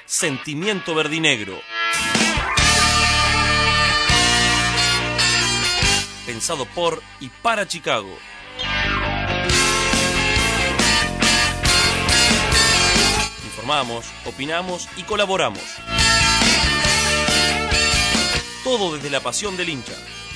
Sentimiento verdinegro. Pensado por y para Chicago. Informamos, opinamos y colaboramos. Todo desde la pasión del hincha.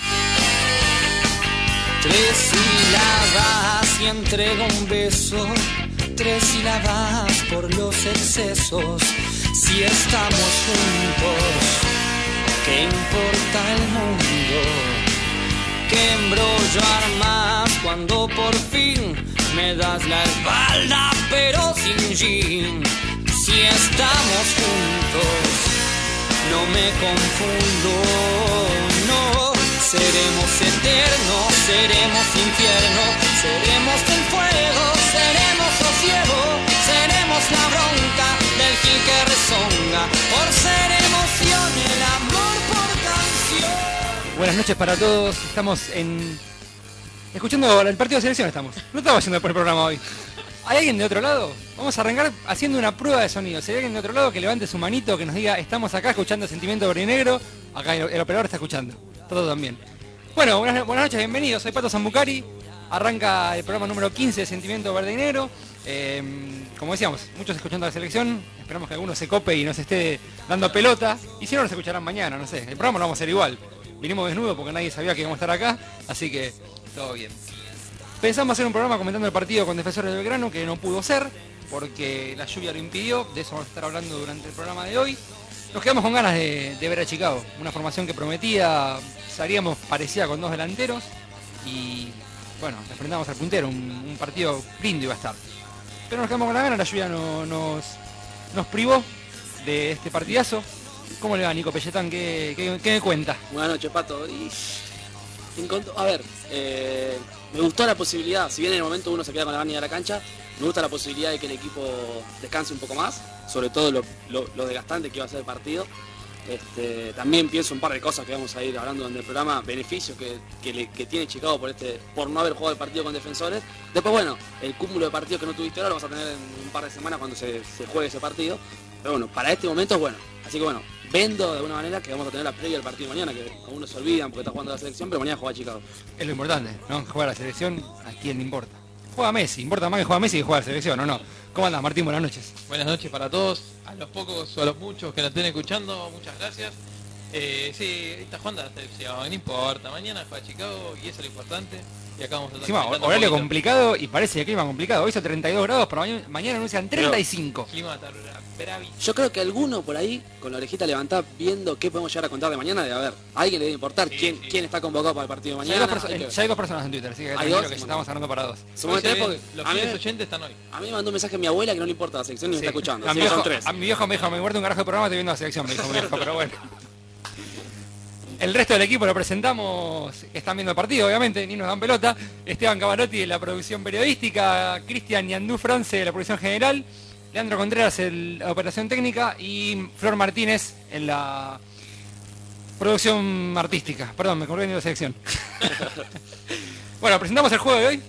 3 sílabas y entrega un beso. 3 sílabas por los excesos. Si estamos juntos, ¿qué importa el mundo? ¿Qué embrollo armas cuando por fin me das la espalda pero sin jean? Si estamos juntos, no me confundo, no. Seremos eternos, seremos infierno, seremos el fuego, seremos sosiego, seremos la bronca del gil que rezonga, por ser emoción, el amor por canción. Buenas noches para todos, estamos escuchando el partido de selección estamos. No estamos haciendo por el programa hoy. ¿Hay alguien de otro lado? Vamos a arrancar haciendo una prueba de sonido. Si hay alguien de otro lado que levante su manito, que nos diga, estamos acá escuchando Sentimiento Verdinegro. Acá el operador está escuchando. Todo también. Bueno, buenas noches, bienvenidos. Soy Pato Zambucari. Arranca el programa número 15 de Sentimiento Verdinegro. Como decíamos, muchos escuchando la selección. Esperamos que alguno se cope y nos esté dando pelota. Y si no, nos escucharán mañana, no sé. El programa lo vamos a hacer igual. Vinimos desnudos porque nadie sabía que íbamos a estar acá. Así que todo bien. Pensamos hacer un programa comentando el partido con Defensores de Belgrano, que no pudo ser, porque la lluvia lo impidió. De eso vamos a estar hablando durante el programa de hoy. Nos quedamos con ganas de ver a Chicago. Una formación que prometía, salíamos parecida con 2 delanteros. Y bueno, enfrentamos al puntero. Un partido lindo iba a estar. Pero nos quedamos con la gana, la lluvia nos privó de este partidazo. ¿Cómo le va, Nico Pelletán? ¿Qué me cuenta? Buenas noches, Pato. A ver, me gustó la posibilidad, si bien en el momento uno se queda con la gana de la cancha, me gusta la posibilidad de que el equipo descanse un poco más, sobre todo lo desgastante que iba a ser el partido. También pienso un par de cosas que vamos a ir hablando en el programa, beneficios que tiene Chicago por no haber jugado el partido con Defensores. Después, bueno, el cúmulo de partidos que no tuviste ahora lo vas a tener en un par de semanas cuando se juegue ese partido. Pero bueno, para este momento es bueno. Así que bueno, vendo de alguna manera que vamos a tener la previa del partido de mañana, que algunos se olvidan porque está jugando la selección, pero mañana juega Chicago. Es lo importante, ¿no? Jugar a la selección, ¿a quién le importa? Juega Messi, importa más que juega Messi que juega a la selección, ¿o no? ¿Cómo andás, Martín? Buenas noches. Buenas noches para todos, a los pocos o a los muchos que nos estén escuchando, muchas gracias. Sí, está jugando a la selección, no importa, mañana juega Chicago y eso es lo importante. Y acá vamos a estar encima, horario complicado y parece el clima complicado. Hoy hizo 32 grados, pero mañana anuncian 35. Clima yo creo que alguno por ahí, con la orejita levantada, viendo qué podemos llegar a contar de mañana, de a ver, a alguien le debe importar quién está convocado para el partido de mañana. Ya hay 2 personas en Twitter, así que tranquilo que ya estamos hablando para 2. Los fieles oyentes están hoy. A mí me mandó un mensaje mi abuela que no le importa la selección y me está escuchando. A mi viejo me dijo, me guardo un carajo de programa, estoy viendo la selección, me dijo mi viejo, pero bueno. El resto del equipo lo presentamos, están viendo el partido, obviamente, ni nos dan pelota. Esteban Cavalotti de la producción periodística, Cristian Yandú France de la producción general, Leandro Contreras en la operación técnica y Flor Martínez en la producción artística. Perdón, me colgué en la selección. Bueno, presentamos el juego de hoy.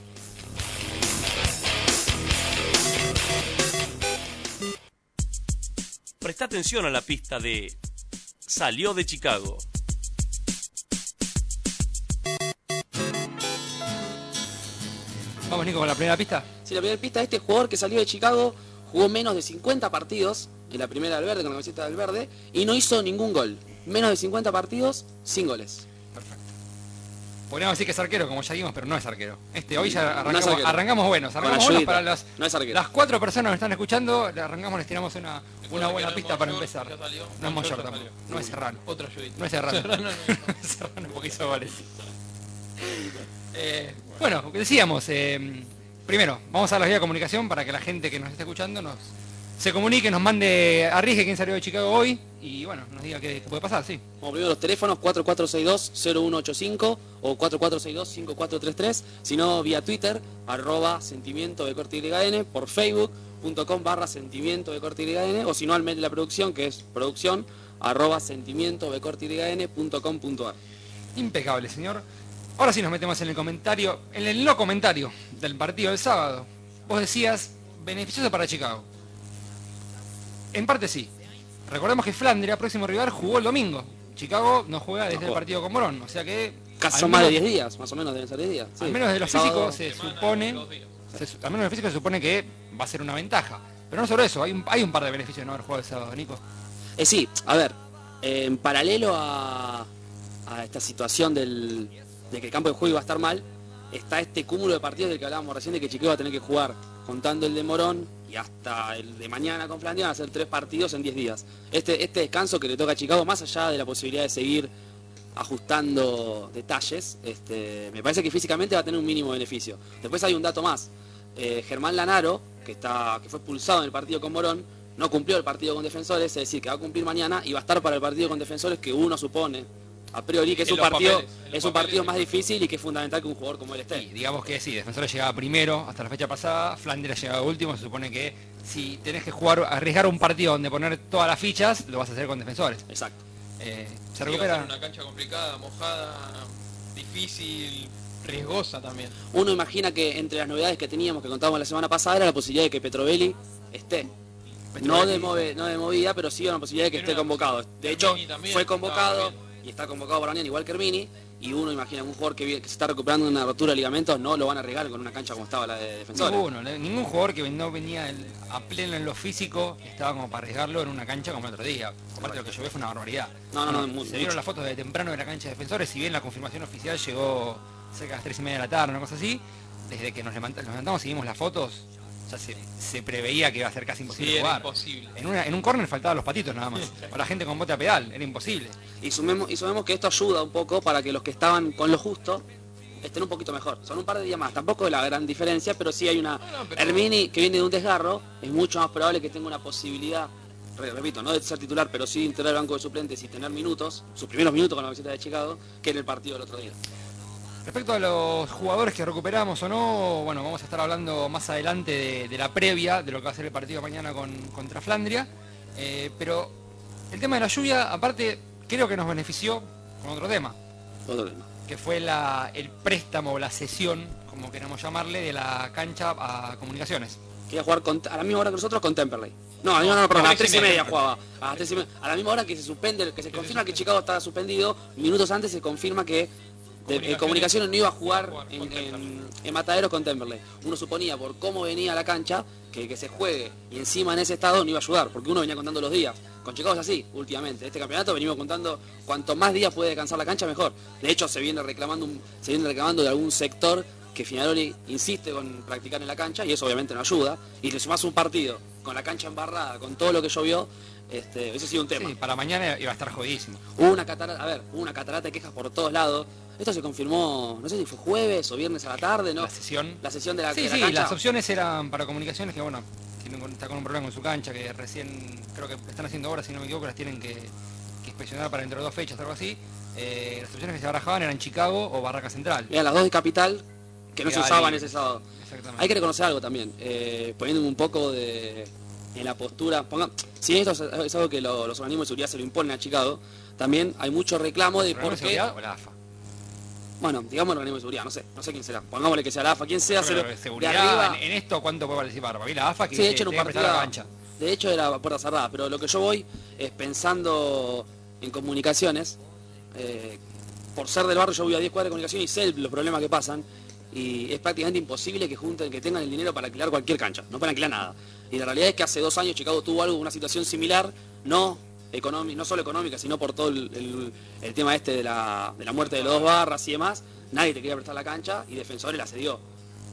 Presta atención a la pista de Salió de Chicago. Vamos, Nico, con la primera pista. Sí, la primera pista, este jugador que salió de Chicago jugó menos de 50 partidos en la primera del Verde, con la camiseta del Verde, y no hizo ningún gol. Menos de 50 partidos, sin goles. Perfecto. Podríamos decir que es arquero, como ya dimos, pero no es arquero. Hoy ya arrancamos, arrancamos buenos. Para no es arquero. Las 4 personas que están escuchando, les tiramos una buena pista para empezar. No es Moyor tampoco. No es Serrano. Otra ayudita. No es Serrano. Serrano porque hizo goles. Bueno, decíamos, primero, vamos a la vía de comunicación para que la gente que nos esté escuchando se comunique, nos mande, arriesgue quién salió de Chicago hoy y bueno, nos diga qué puede pasar, sí. Como primero los teléfonos 4462-0185 o 4462-5433, si no vía Twitter, @sentimiento de corte YN, por facebook.com/sentimiento de corte YN, o si no al mail de la producción, que es producción @sentimiento de corte YN.com.ar. Impecable, señor. Ahora sí nos metemos en el comentario, en el no comentario del partido del sábado. Vos decías, beneficioso para Chicago. En parte sí. Recordemos que Flandria, próximo rival, jugó el domingo. Chicago no juega desde el partido con Morón, o sea que... Casi son más de 10 días, más o menos deben ser 10 días. Sí. Al menos de lo Sábado. físico se supone... Al menos de lo físico se supone que va a ser una ventaja. Pero no solo eso, hay un par de beneficios de no haber jugado el sábado, Nico. Sí, a ver, en paralelo a esta situación de que el campo de juego iba a estar mal, está este cúmulo de partidos del que hablábamos recién, de que Chicago va a tener que jugar, contando el de Morón y hasta el de mañana con Flandria, van a ser 3 partidos en 10 días. Este descanso que le toca a Chicago, más allá de la posibilidad de seguir ajustando detalles, me parece que físicamente va a tener un mínimo beneficio. Después hay un dato más. Germán Lanaro, que fue expulsado en el partido con Morón, no cumplió el partido con Defensores, es decir, que va a cumplir mañana y va a estar para el partido con Defensores, que uno supone a priori que es un partido más difícil y que es fundamental que un jugador como él esté. Y digamos que sí, Defensores llegaba primero hasta la fecha pasada, Flandria llegaba último, se supone que si tenés que arriesgar un partido donde poner todas las fichas, lo vas a hacer con Defensores. Exacto. Se recupera. Una cancha complicada, mojada, difícil, riesgosa también. Uno imagina que entre las novedades que teníamos, que contábamos la semana pasada, era la posibilidad de que Petrovelli esté. No de movida, pero sí una posibilidad de que esté convocado. De hecho, fue convocado y está convocado para mañana, igual que Hermini. Y uno imagina que un jugador que se está recuperando de una rotura de ligamentos no lo van a arriesgar con una cancha como estaba la de Defensores. Ningún jugador que no venía a pleno en lo físico estaba como para arriesgarlo en una cancha como el otro día. Aparte de lo que llovió fue una barbaridad. Se vieron las fotos de temprano de la cancha de Defensores, si bien la confirmación oficial llegó cerca de las 3:30 de la tarde, una cosa así, desde que nos levantamos y vimos las fotos, ya se preveía que iba a ser casi imposible jugar. Era imposible. En un córner faltaban los patitos nada más. O la gente con bote a pedal, era imposible. Y sumemos que esto ayuda un poco para que los que estaban con lo justo estén un poquito mejor. Son un par de días más, tampoco es la gran diferencia, pero sí hay una... Hermini, que viene de un desgarro, es mucho más probable que tenga una posibilidad, repito, no de ser titular, pero sí de integrar el banco de suplentes y tener minutos, sus primeros minutos con la visita de Chicago, que en el partido del otro día. Respecto a los jugadores que recuperamos o no, bueno, vamos a estar hablando más adelante de la previa, de lo que va a ser el partido mañana contra Flandria, pero el tema de la lluvia, aparte, creo que nos benefició con otro tema. Que fue el préstamo o la cesión, como queramos llamarle, de la cancha a Comunicaciones. Quería jugar a la misma hora que nosotros con Temperley. No, a las 3:30 jugaba. A la misma hora que se suspende, que se confirma que Chicago estaba suspendido, minutos antes se confirma que Comunicaciones no iba a jugar en Matadero con Temperley. Uno suponía, por cómo venía la cancha, que se juegue y encima en ese estado no iba a ayudar, porque uno venía contando los días. Con Chicago es así, últimamente. Este campeonato venimos contando cuanto más días puede descansar la cancha, mejor. De hecho, se viene reclamando de algún sector que Finaroli insiste con practicar en la cancha, y eso obviamente no ayuda. Y le sumás un partido con la cancha embarrada, con todo lo que llovió, eso sí un tema. Sí, para mañana iba a estar jodidísimo. Hubo una catarata de quejas por todos lados. Esto se confirmó, no sé si fue jueves o viernes a la tarde, ¿no? La sesión de la cancha. Sí, las opciones eran para Comunicaciones, que bueno, está con un problema con su cancha, que recién, creo que están haciendo obras, si no me equivoco, las tienen que inspeccionar para dentro de 2 fechas o algo así. Las opciones que se barajaban eran Chicago o Barraca Central. Eran las 2 de Capital, que no se usaban ese sábado. Exactamente. Hay que reconocer algo también, poniéndome un poco en la postura, si esto es algo que los organismos de seguridad se lo imponen a Chicago, también hay mucho reclamo de por qué... ¿O la AFA? Bueno, digamos el organismo de seguridad, no sé quién será. Pongámosle que sea la AFA, quien sea. Pero seguridad, de arriba, en esto, ¿cuánto puede participar? Para mí la AFA que sí, de hecho, en un partido, la cancha. De hecho era puerta cerrada, pero lo que yo voy es pensando en Comunicaciones. Por ser del barrio yo voy a 10 cuadras de Comunicación y sé los problemas que pasan. Y es prácticamente imposible que tengan el dinero para alquilar cualquier cancha, no para alquilar nada. Y la realidad es que hace 2 años Chicago tuvo una situación similar, no solo económica, sino por todo el tema de la muerte de los 2 barras y demás. Nadie te quería prestar la cancha y Defensores la cedió.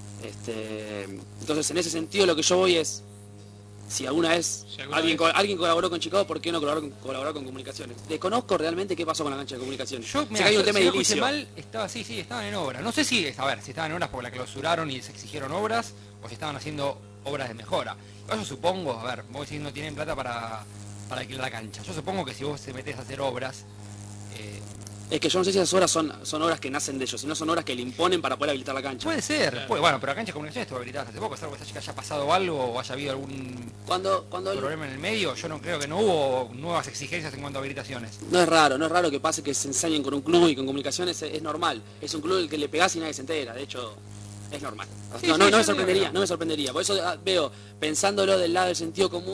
Entonces, en ese sentido, lo que yo voy es, si alguna vez alguien colaboró con Chicago, ¿por qué no colaboró con Comunicaciones? Desconozco realmente qué pasó con la cancha de Comunicaciones. Sé que hay un tema edilicio. Mal, estaban en obras. No sé si estaban en obras porque la clausuraron y se exigieron obras, o si estaban haciendo obras de mejora. Yo supongo, vos decís no tienen plata para alquilar la cancha. Yo supongo que si vos te metés a hacer obras... Es que yo no sé si esas obras son obras que nacen de ellos, sino son obras que le imponen para poder habilitar la cancha. Puede ser, bueno, pero la cancha de Comunicaciones estuvo habilitada hace poco, salvo que haya pasado algo o haya habido algún problema en el medio. Yo no creo que no hubo nuevas exigencias en cuanto a habilitaciones. No es raro que pase que se ensañen con un club y con Comunicaciones, es normal. Es un club el que le pegás y nadie se entera, de hecho... Es normal. No me sorprendería. Por eso veo, pensándolo del lado del sentido común,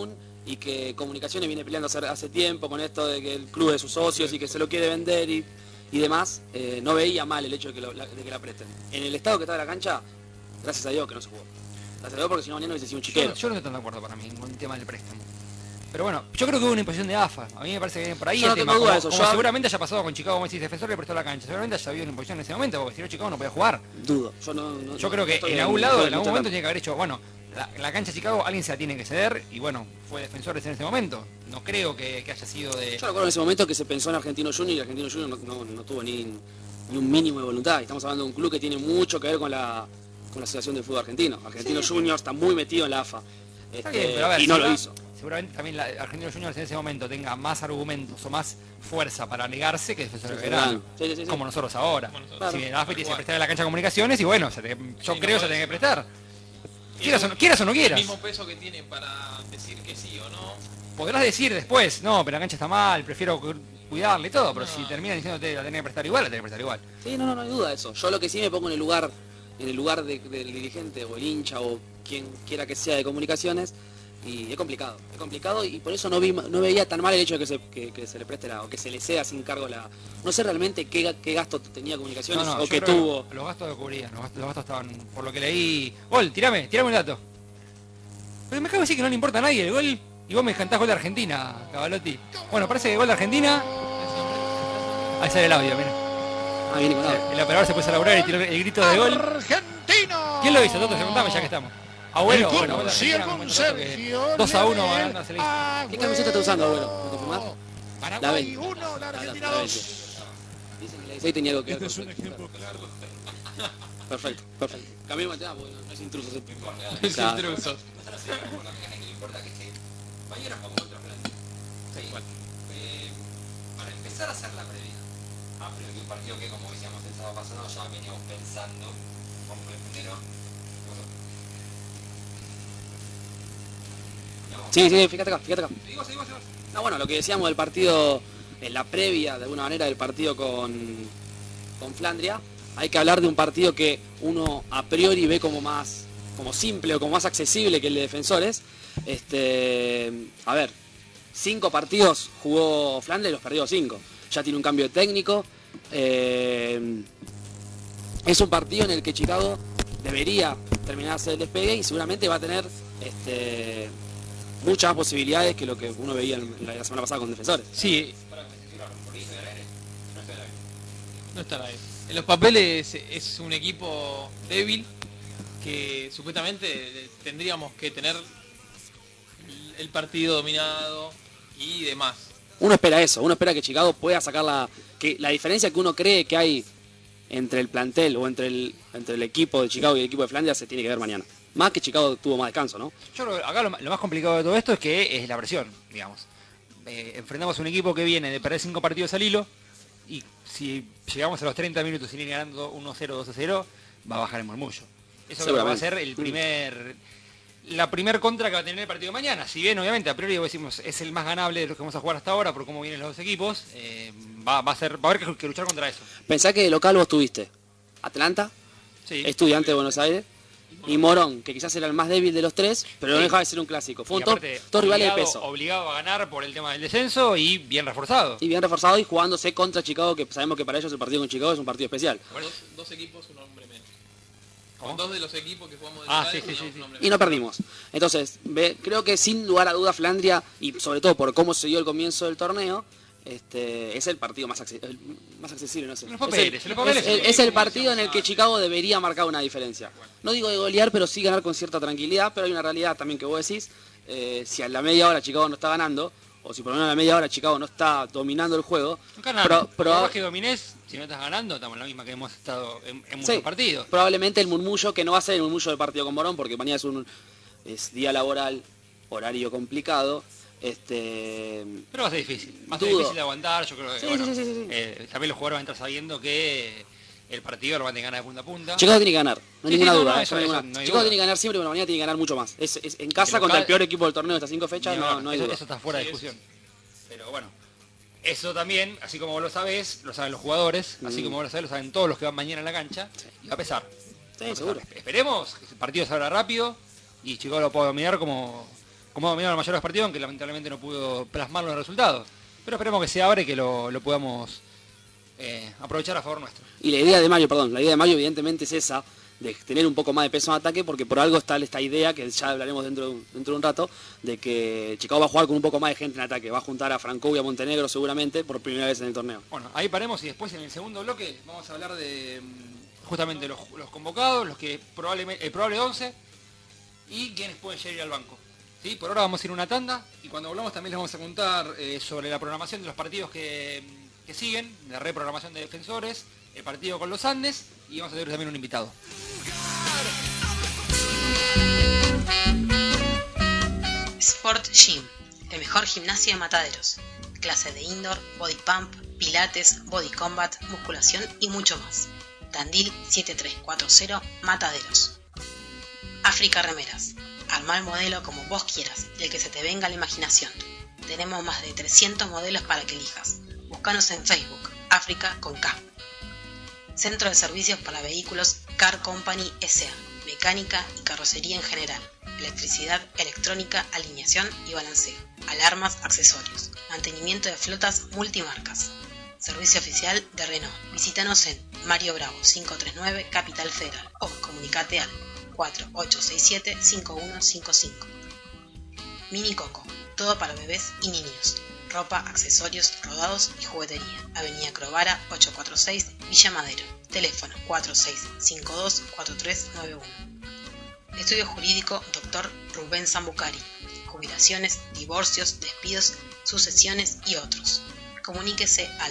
y que Comunicaciones viene peleando hace tiempo con esto de que el club es de sus socios y que se lo quiere vender y demás, no veía mal el hecho de que la presten. En el estado que está de la cancha, gracias a Dios que no se jugó. Gracias a Dios, porque si no mañana hubiese sido un chiquero. Yo no estoy tan de acuerdo para mí con el tema del préstamo. Pero bueno, yo creo que hubo una imposición de AFA. A mí me parece que viene por ahí Yo el no tema. tengo duda de Como eso. seguramente haya pasado con Chicago, como decís, Defensor le prestó la cancha. Seguramente haya habido una imposición en ese momento, porque si no Chicago no podía jugar. Dudo. Yo creo que en algún lado, en algún momento tiene que haber hecho, bueno, la cancha de Chicago alguien se la tiene que ceder y bueno, fue Defensores en ese momento. No creo que haya sido de... Yo recuerdo en ese momento que se pensó en Argentino Junior y Argentino Junior no tuvo ni un mínimo de voluntad. Estamos hablando de un club que tiene mucho que ver con la Asociación de Fútbol Argentino. Argentino Junior está muy metido en la AFA. Está bien, pero a ver, y no si lo va- hizo. Seguramente también Argentinos Juniors en ese momento tenga más argumentos o más fuerza para negarse que Defensores Sí, Belgrano. sí. Como nosotros ahora. Como nosotros. Si Claro. la AFA tiene que prestar a la cancha de comunicaciones y bueno, yo creo que se tiene que prestar. Y Quieras o no el quieras. mismo peso que tiene para decir que sí o no. Podrás decir después, no, pero la cancha está mal, prefiero cuidarle y todo, pero No. si terminan diciéndote la tenés que prestar igual, la tenés que prestar igual. Sí, no hay duda de eso. Yo lo que sí me pongo en el lugar del dirigente o el hincha o quien quiera que sea de Comunicaciones, y es complicado y por eso no veía tan mal el hecho de que se le preste o que se le sea sin cargo la... No sé realmente qué gasto tenía Comunicaciones o yo que creo tuvo. Los gastos lo cubrían, los gastos estaban, por lo que leí... Gol, tirame un dato. Pero me acabo de decir que no le importa a nadie el gol y vos me cantás gol de Argentina, Cavalotti. Bueno, parece que gol de Argentina... Ahí sale el audio, mira. Ah, viene con algo. El operador se puso a laburar y tiró el grito de gol. Argentino. ¿Quién lo hizo? Toto, contame ya que estamos. Abuelo, El bueno, club abuelo, sigue Argentina, con me contó que Sergio 2-1 Leonel ganando a Selección. ¿Qué camiseta estás usando, abuelo? ¿Me confirmás? La Paraguay 20. 1, la Argentina La 2. 20. Dicen que la 16 tenía algo que ver Este es con un ejemplo claro. Perfecto. Cambiemos de tema porque no es intruso. Es Claro. intruso. Mañana jugamos contra Francia. Para empezar a hacer la previa. Pero que un partido que, como decíamos el sábado pasado, ya veníamos pensando como el primero. Sí, fíjate acá. No, bueno, lo que decíamos del partido, en la previa, de alguna manera, del partido con Flandria, hay que hablar de un partido que uno a priori ve como simple o como más accesible que el de Defensores. A ver, 5 partidos jugó Flandria y los perdió 5. Ya tiene un cambio de técnico. Es un partido en el que Chicago debería terminarse el despegue y seguramente va a tener muchas más posibilidades que lo que uno veía la semana pasada con Defensores. Sí, No estará ahí. En los papeles es un equipo débil que supuestamente tendríamos que tener el partido dominado y demás. Uno espera eso, uno espera que Chicago pueda sacar que la diferencia que uno cree que hay entre el plantel o entre el equipo de Chicago y el equipo de Flandria se tiene que ver mañana. Más que Chicago tuvo más descanso, ¿no? yo creo que acá lo más complicado de todo esto es que es la presión, digamos. Enfrentamos un equipo que viene de perder 5 partidos al hilo y si llegamos a los 30 minutos y viene ganando 1-0, 2-0, va a bajar el murmullo. Eso creo que va a ser la primer contra que va a tener el partido de mañana. Si bien obviamente a priori decimos es el más ganable de los que vamos a jugar hasta ahora por cómo vienen los dos equipos, va a haber que luchar contra eso. Pensá que de local vos tuviste Atlanta, Sí. Estudiante de Buenos Aires y Morón, que quizás era el más débil de los tres, pero no Sí. dejaba de ser un clásico. Fue Y un aparte, dos rivales de obligado- peso. Obligado a ganar por el tema del descenso y bien reforzado. Y bien reforzado y jugándose contra Chicago, que sabemos que para ellos el partido con Chicago es un partido especial. Dos equipos, un hombre menos. ¿Cómo? Con 2 de los equipos que jugamos de Ah, local, sí, sí, un sí. hombre Y no perdimos. Entonces, creo que sin lugar a duda Flandria, y sobre todo por cómo se dio el comienzo del torneo, es el partido más accesible, no sé. Los papeles, es los papeles. es el partido en el que Chicago debería marcar una diferencia. No digo de golear, pero sí ganar con cierta tranquilidad, pero hay una realidad también que vos decís, si a la media hora Chicago no está ganando, o si por lo menos a la media hora Chicago no está dominando el juego, Por más que domines, si no estás ganando, estamos en la misma que hemos estado en muchos sí, partidos. probablemente el murmullo, que no va a ser el murmullo del partido con Morón, porque mañana es día laboral, horario complicado, Pero va a ser difícil. Va a ser Dudo. difícil de aguantar. Yo creo que Sí, bueno, sí. también los jugadores van a estar sabiendo que el partido lo van a tener que ganar de punta a punta. Chicago tiene que ganar, no hay Sí, ninguna sí, no, duda. no, ¿eh? eso No hay no ninguna. hay Chicago duda. tiene que ganar siempre, pero mañana tiene que ganar mucho más. Es en casa El contra el local- peor equipo del torneo de estas 5 fechas, Ni hablar, no hay eso, duda. eso está fuera de Sí, discusión. Pero bueno, eso también, así como vos lo sabés, lo saben los jugadores, así como vos lo sabés, lo saben todos los que van mañana a la cancha, y va a pesar. Sí, Va a seguro. pesar. Esperemos que el partido se abra rápido y Chicago lo pueda dominar como como dominaron la mayoría de los partidos, aunque lamentablemente no pudo plasmarlo en los resultados. Pero esperemos que se abra y que lo podamos aprovechar a favor nuestro. Y la idea de Mayo evidentemente es esa, de tener un poco más de peso en ataque, porque por algo está esta idea, que ya hablaremos dentro de un rato, de que Chicago va a jugar con un poco más de gente en ataque, va a juntar a Franco y a Montenegro seguramente por primera vez en el torneo. Bueno, ahí paremos y después en el segundo bloque vamos a hablar de justamente los convocados, los que el probable 11 y quienes pueden llegar al banco. ¿Sí? Por ahora vamos a ir a una tanda y cuando volvamos también les vamos a contar sobre la programación de los partidos que siguen, la reprogramación de defensores, el partido con los Andes y vamos a tener también un invitado. Sport Gym, el mejor gimnasio de Mataderos. Clases de indoor, body pump, pilates, body combat, musculación y mucho más. Tandil 7340 Mataderos. África Remeras. Armá el modelo como vos quieras y el que se te venga a la imaginación. Tenemos más de 300 modelos para que elijas. Búscanos en Facebook, África con K. Centro de Servicios para Vehículos Car Company S.A. Mecánica y carrocería en general. Electricidad, electrónica, alineación y balanceo. Alarmas, accesorios. Mantenimiento de flotas multimarcas. Servicio oficial de Renault. Visítanos en Mario Bravo 539 Capital Federal o comunicate al 4867-5155. Mini Coco, todo para bebés y niños. Ropa, accesorios, rodados y juguetería. Avenida Crovara 846, Villa Madero. Teléfono 4652-4391. Estudio Jurídico Dr. Rubén Zambucari. Jubilaciones, divorcios, despidos, sucesiones y otros. Comuníquese al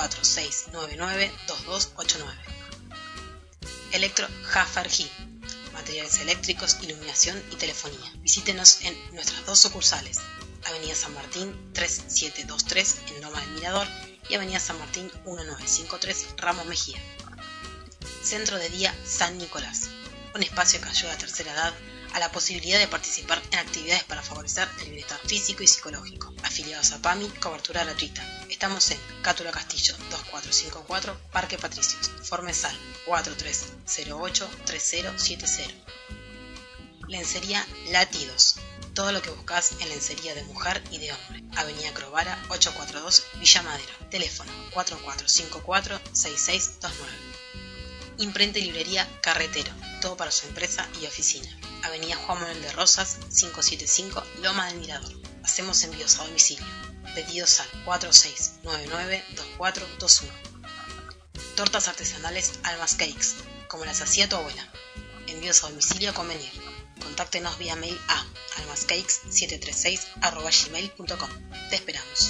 4699-2289. Electro Hafergi. Materiales eléctricos, iluminación y telefonía. Visítenos en nuestras dos sucursales. Avenida San Martín 3723 en Loma del Mirador y Avenida San Martín 1953 Ramos Mejía. Centro de Día San Nicolás. Un espacio que ayuda a la tercera edad a la posibilidad de participar en actividades para favorecer el bienestar físico y psicológico. Afiliados a PAMI, cobertura gratuita. Estamos en Cátula Castillo 2454, Parque Patricios. Formesal 4308-3070. Lencería Latidos. Todo lo que buscas en lencería de mujer y de hombre. Avenida Crovara 842, Villa Madero. Teléfono 4454-6629. Imprenta y librería Carretero. Todo para su empresa y oficina. Avenida Juan Manuel de Rosas 575, Loma del Mirador. Hacemos envíos a domicilio. Pedidos al 4699-2421. Tortas artesanales Almas Cakes, como las hacía tu abuela. Envíos a domicilio a convenir. Contáctenos vía mail a almascakes736@gmail.com. Te esperamos.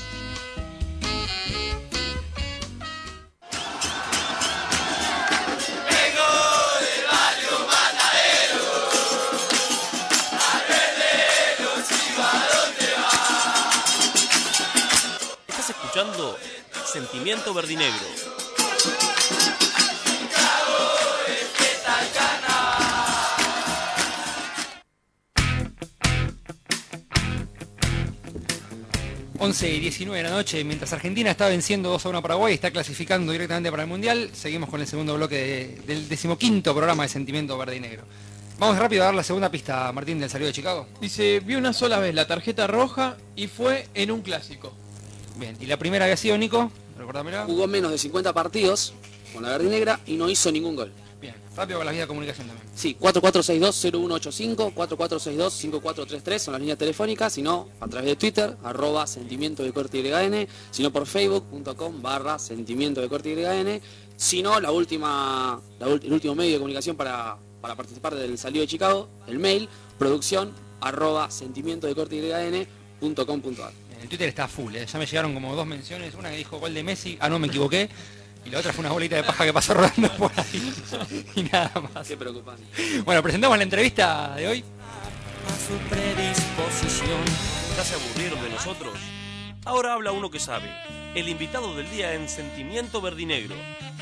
Estás escuchando Sentimiento Verdinegro. Once y 19 de la noche, mientras Argentina está venciendo 2-1 a Paraguay y está clasificando directamente para el Mundial, seguimos con el segundo bloque del 15º programa de Sentimiento Verde y Negro. Vamos rápido a dar la segunda pista, Martín, del Salió de Chicago. Dice, vi una sola vez la tarjeta roja y fue en un clásico. Bien, y la primera había sido Nico, recordámela. Jugó menos de 50 partidos con la verde y negra y no hizo ningún gol. Bien, rápido con las vías de comunicación también. Sí, 4462-0185, 4462-5433 son las líneas telefónicas, si no, a través de Twitter, @sentimiento de corte YN, si no por facebook.com/sentimiento de corte YN, si no, el último medio de comunicación para participar del Salió de Chicago, el mail, producción @sentimiento de corte YN.com.ar. El Twitter está full, ya me llegaron como 2 menciones, una que dijo gol de Messi, no me equivoqué, y la otra fue una bolita de paja que pasó rodando por ahí y nada más. Qué preocupante. Bueno, presentamos la entrevista de hoy. A su predisposición. ¿Ya se aburrieron de nosotros? Ahora habla uno que sabe. El invitado del día en Sentimiento Verdinegro.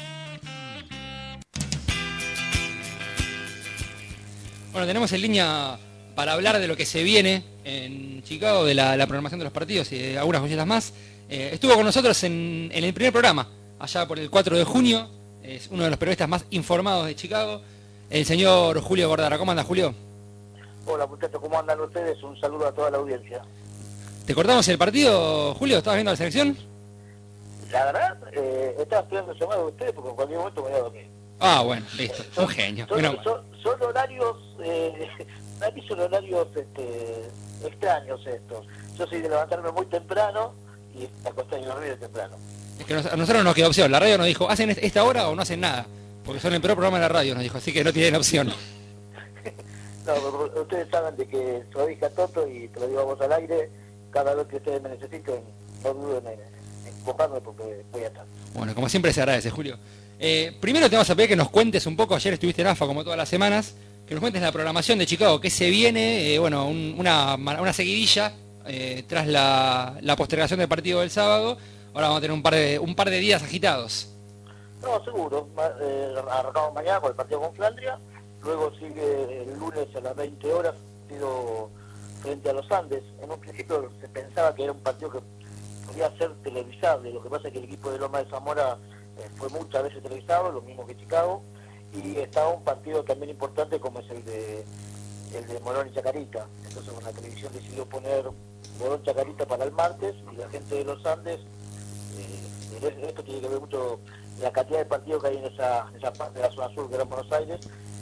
Bueno, tenemos en línea para hablar de lo que se viene en Chicago, de la programación de los partidos y de algunas cositas más. Estuvo con nosotros en el primer programa, allá por el 4 de junio. Es uno de los periodistas más informados de Chicago, el señor Julio Bordara. ¿Cómo anda, Julio? Hola muchachos, ¿cómo andan ustedes? Un saludo a toda la audiencia. ¿Te cortamos el partido, Julio? ¿Estabas viendo la selección? La verdad, estaba estudiando el llamado de ustedes porque en cualquier momento me voy a dormir. Ah, bueno, listo. Un genio. Son horarios, para mí son horarios extraños estos. Yo soy de levantarme muy temprano y acostarme y dormir temprano. Es que a nosotros no nos quedó opción. La radio nos dijo, ¿hacen esta hora o no hacen nada? Porque son el peor programa de la radio, nos dijo, así que no tienen opción. No, ustedes saben de que se lo dije a Toto y te lo digo a vos al aire, cada vez que ustedes me necesiten, no duden en convocarme porque voy a estar. Bueno, como siempre se agradece, Julio. Primero te vamos a pedir que nos cuentes un poco, ayer estuviste en AFA como todas las semanas, que nos cuentes la programación de Chicago, que se viene, una seguidilla tras la postergación del partido del sábado. Ahora vamos a tener un par de días agitados. No, seguro. Arrancamos mañana con el partido con Flandria, luego sigue el lunes a las 20 horas, partido frente a los Andes. En un principio se pensaba que era un partido que podía ser televisable, lo que pasa es que el equipo de Loma de Zamora fue muchas veces televisado, lo mismo que Chicago, y estaba un partido también importante como es el de Morón y Chacarita. Entonces la televisión decidió poner Morón Chacarita para el martes y la gente de los Andes, esto tiene que ver mucho la cantidad de partidos que hay en esa parte de la zona sur que era Buenos Aires.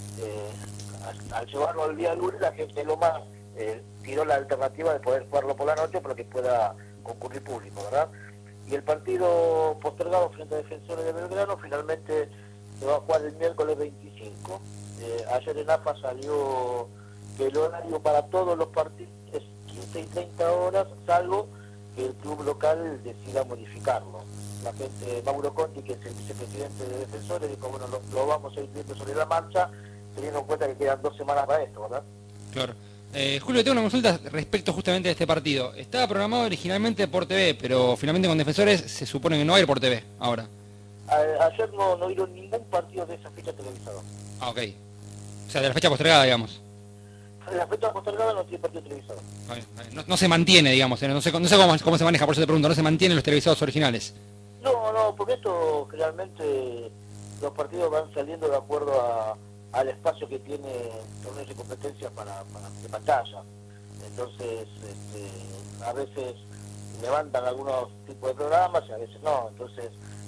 Al llevarlo al día lunes, la gente de Loma tiró la alternativa de poder jugarlo por la noche para que pueda concurrir público, ¿verdad? Y el partido postergado frente a Defensores de Belgrano finalmente se va a jugar el miércoles 25. Ayer en AFA salió que el horario para todos los partidos es 15 y 30 horas, salvo que el club local decida modificarlo. La gente, Mauro Conti, que es el vicepresidente de Defensores, dijo, bueno, lo vamos a ir viendo sobre la marcha, teniendo en cuenta que quedan 2 semanas para esto, ¿verdad? Claro. Julio, tengo una consulta respecto justamente de este partido. Estaba programado originalmente por TV, pero finalmente con Defensores se supone que no va a ir por TV ahora. Ayer no dieron ningún partido de esa fecha televisado. Ah, ok. O sea, de la fecha postergada, digamos. La fecha postergada no tiene partido televisado. No se mantiene, digamos, no sé cómo se maneja, por eso te pregunto, no se mantienen los televisados originales. No, porque esto generalmente los partidos van saliendo de acuerdo al espacio que tiene torneos y competencias de pantalla. Entonces, a veces levantan algunos tipos de programas y a veces no. Entonces,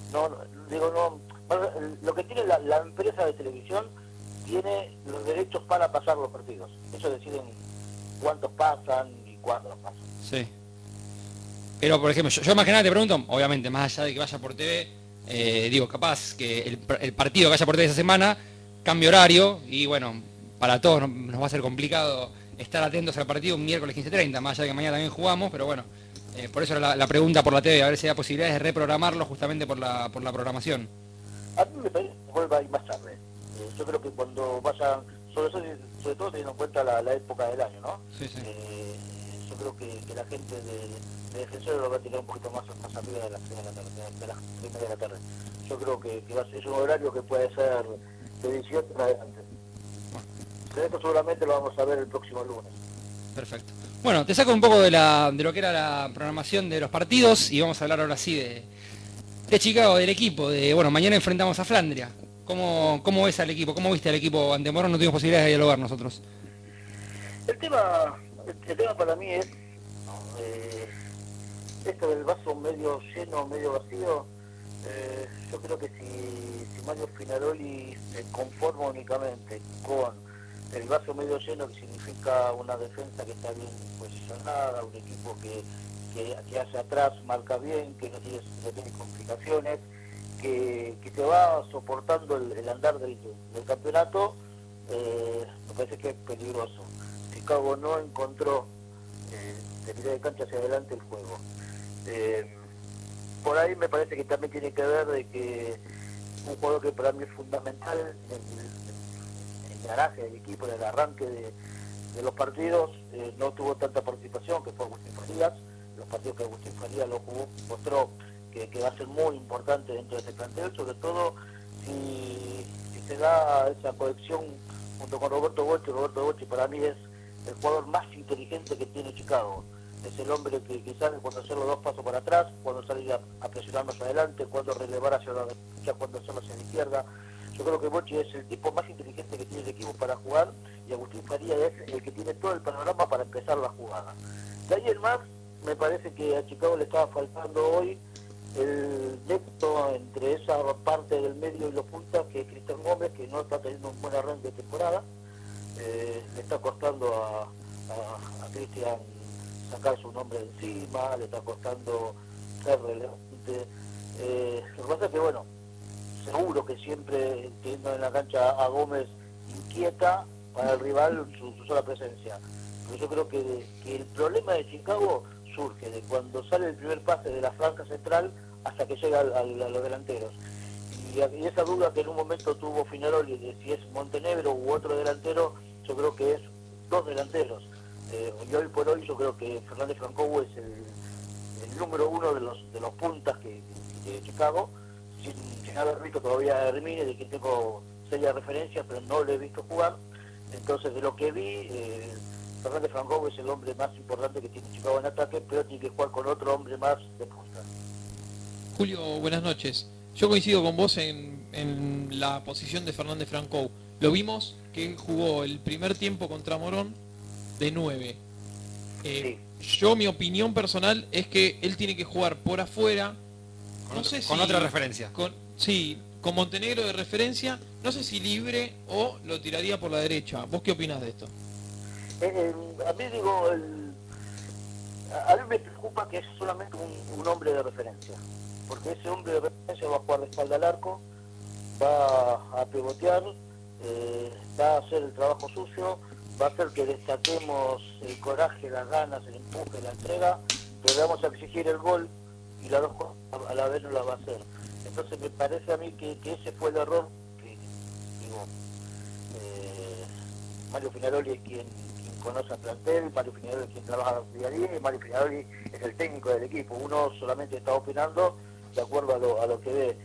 lo que tiene la empresa de televisión tiene los derechos para pasar los partidos. Ellos deciden cuántos pasan y cuándo los pasan. Sí. Pero, por ejemplo, yo más que nada te pregunto, obviamente, más allá de que vaya por TV, capaz que el partido que vaya por TV esa semana cambie horario y, bueno, para todos nos va a ser complicado estar atentos al partido un miércoles 15:30, más allá de que mañana también jugamos, pero bueno, por eso era la pregunta por la TV, a ver si hay posibilidades de reprogramarlo justamente por la programación. A mí me parece que vuelva a ir más tarde. Yo creo que cuando vayan, sobre todo teniendo en cuenta la época del año, ¿no? Sí. Yo creo que la gente de Defensores lo va a tirar un poquito más arriba de las 3 de la tarde. Yo creo que es un horario que puede ser de 18 en adelante. Bueno. Esto seguramente lo vamos a ver el próximo lunes. Perfecto. Bueno, te saco un poco de lo que era la programación de los partidos y vamos a hablar ahora sí de Chicago, del equipo. Mañana enfrentamos a Flandria. ¿Cómo ves al equipo? ¿Cómo viste al equipo ante Morón? No tuvimos posibilidades de dialogar nosotros. El tema para mí es esto del vaso medio lleno, medio vacío. Yo creo que si Mario Finaroli se conforma únicamente con el vaso medio lleno, que significa una defensa que está bien posicionada, un equipo que hacia atrás marca bien, que no tiene complicaciones, que te va soportando el andar del campeonato, me parece que es peligroso. Chicago no encontró de mitad de cancha hacia adelante el juego. Por ahí me parece que también tiene que ver de que un jugador que para mí es fundamental en el garaje del equipo, en el arranque de los partidos, no tuvo tanta participación, que fue Agustín Farías. Los partidos que Agustín Farías lo jugó, mostró que va a ser muy importante dentro de este plantel, sobre todo si se da esa conexión junto con Roberto Bocci. Roberto Bocci para mí es el jugador más inteligente que tiene Chicago. Es el hombre que sabe cuando hacer los 2 pasos para atrás, cuando salir a presionarnos adelante, cuando relevar hacia la derecha, cuando hacerlo hacia la izquierda. Yo creo que Bochi es el tipo más inteligente que tiene el equipo para jugar y Agustín Faría es el que tiene todo el panorama para empezar la jugada. De ahí en más, me parece que a Chicago le estaba faltando hoy el nexo entre esa parte del medio y los puntas, que es Cristian Gómez, que no está teniendo un buen arranque de temporada. Le está costando a Cristian sacar su nombre de encima, le está costando ser relevante. Lo que pasa es que, bueno, seguro que siempre teniendo en la cancha a Gómez inquieta para el rival su sola presencia. Pero yo creo que el problema de Chicago surge de cuando sale el primer pase de la franja central hasta que llega a los delanteros. Y esa duda que en un momento tuvo Finaroli de si es Montenegro u otro delantero, yo creo que es dos delanteros. Y hoy por hoy yo creo que Fernández Francou es el número uno de los puntas que de Chicago, sin haber visto todavía a Hermine, de quien tengo seria referencia, pero no lo he visto jugar. Entonces, de lo que vi, Fernández Francou es el hombre más importante que tiene Chicago en ataque, pero tiene que jugar con otro hombre más de punta. Julio, buenas noches. Yo coincido con vos en la posición de Fernández Francou. Lo vimos que jugó el primer tiempo contra Morón de 9. Sí. Yo, mi opinión personal es que él tiene que jugar por afuera. Con otra referencia. Con Montenegro de referencia. No sé si libre o lo tiraría por la derecha. ¿Vos qué opinás de esto? A mí digo, a mí me preocupa que es solamente un hombre de referencia, porque ese hombre de referencia va a jugar de espalda al arco, va a pivotear, va a hacer el trabajo sucio, va a hacer que destaquemos el coraje, las ganas, el empuje, la entrega, pero le vamos a exigir el gol y las dos cosas a la vez no la va a hacer. Entonces me parece a mí que ese fue el error que, digo, Mario Finaroli es quien conoce al plantel, Mario Finaroli es quien trabaja día a día y Mario Finaroli es el técnico del equipo. Uno solamente está opinando de acuerdo a lo que ve.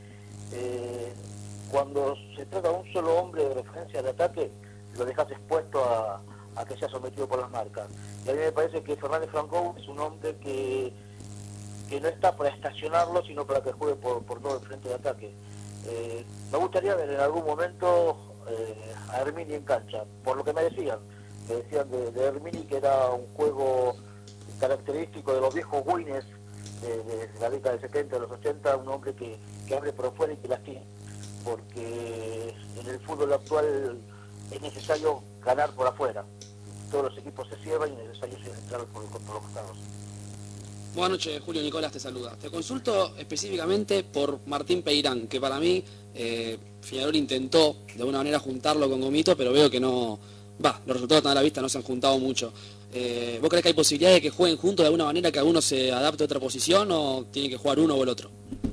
Cuando se trata de un solo hombre de referencia de ataque, lo dejas expuesto a que sea sometido por las marcas. Y a mí me parece que Fernández Francou es un hombre que no está para estacionarlo, sino para que juegue por todo el frente de ataque. Me gustaría ver en algún momento a Hermini en cancha, por lo que me decían de Hermini, que era un juego característico de los viejos Guinness de la década del 70, de los 80, un hombre que abre por afuera y que lastima, porque en el fútbol actual es necesario ganar por afuera. Todos los equipos se cierran y es necesario entrar por los costados. Buenas noches, Julio. Nicolás te saluda. Te consulto específicamente por Martín Peirán, que para mí Finaroli intentó de alguna manera juntarlo con Gomito, pero veo que no... los resultados están a la vista, no se han juntado mucho. ¿Vos crees que hay posibilidad de que jueguen juntos de alguna manera, que alguno se adapte a otra posición, o tiene que jugar uno o el otro?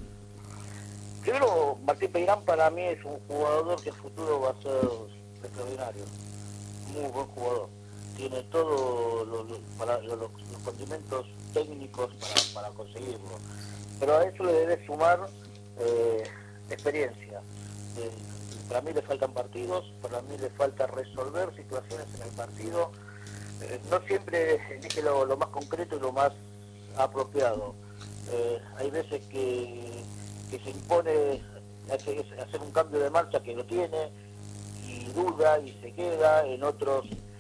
Primero, Martín Peirán para mí es un jugador que en futuro va a ser extraordinario. Muy buen jugador. Tiene todos los condimentos técnicos para conseguirlo. Pero a eso le debe sumar experiencia. Para mí le faltan partidos, para mí le falta resolver situaciones en el partido. No siempre elige lo más concreto y lo más apropiado. Hay veces que se impone hacer un cambio de marcha, que lo tiene, y duda y se queda. En otros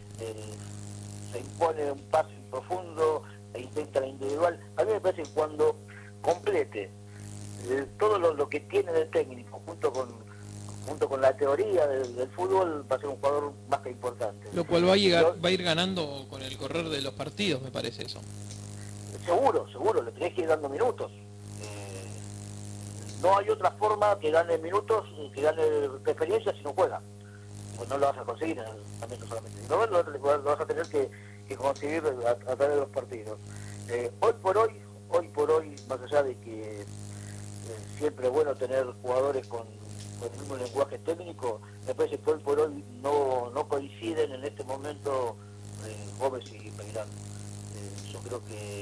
se impone un pase profundo e intenta la individual. A mí me parece que cuando complete todo lo que tiene de técnico junto con la teoría del fútbol, va a ser un jugador más que importante. Lo cual va a ir ganando con el correr de los partidos, me parece eso. Seguro, le tenés que ir dando minutos. No hay otra forma que gane minutos, que gane experiencia si no juega. Pues no lo vas a conseguir en el ámbito solamente. Si no, lo vas a tener que conseguir a través de los partidos. Hoy por hoy, más allá de que siempre es bueno tener jugadores con el mismo lenguaje técnico, me parece que hoy por hoy no coinciden en este momento Gómez y Peirán. Yo creo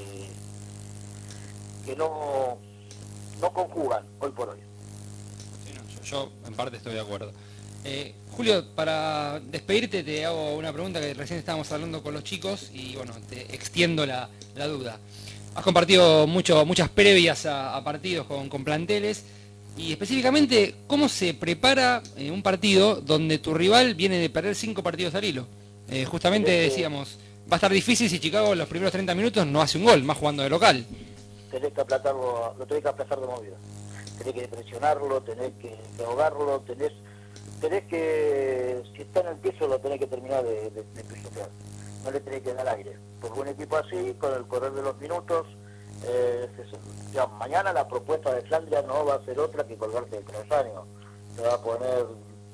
que no conjugan hoy por hoy. Sí, no, yo en parte estoy de acuerdo. Julio, para despedirte te hago una pregunta que recién estábamos hablando con los chicos y bueno, te extiendo la duda. Has compartido muchas previas a partidos con planteles. Y específicamente, ¿cómo se prepara un partido donde tu rival viene de perder 5 partidos al hilo? Justamente decíamos, va a estar difícil si Chicago en los primeros 30 minutos no hace un gol, más jugando de local. Tenés que aplatarlo, lo tenés que aplazar de movida. Tenés que presionarlo, tenés que ahogarlo, tenés que, si está en el piso, lo tenés que terminar de pisotear. No le tenés que dar aire. Porque un equipo así, con el correr de los minutos, ya, mañana la propuesta de Flandria no va a ser otra que colgarte el travesaño. Te va a poner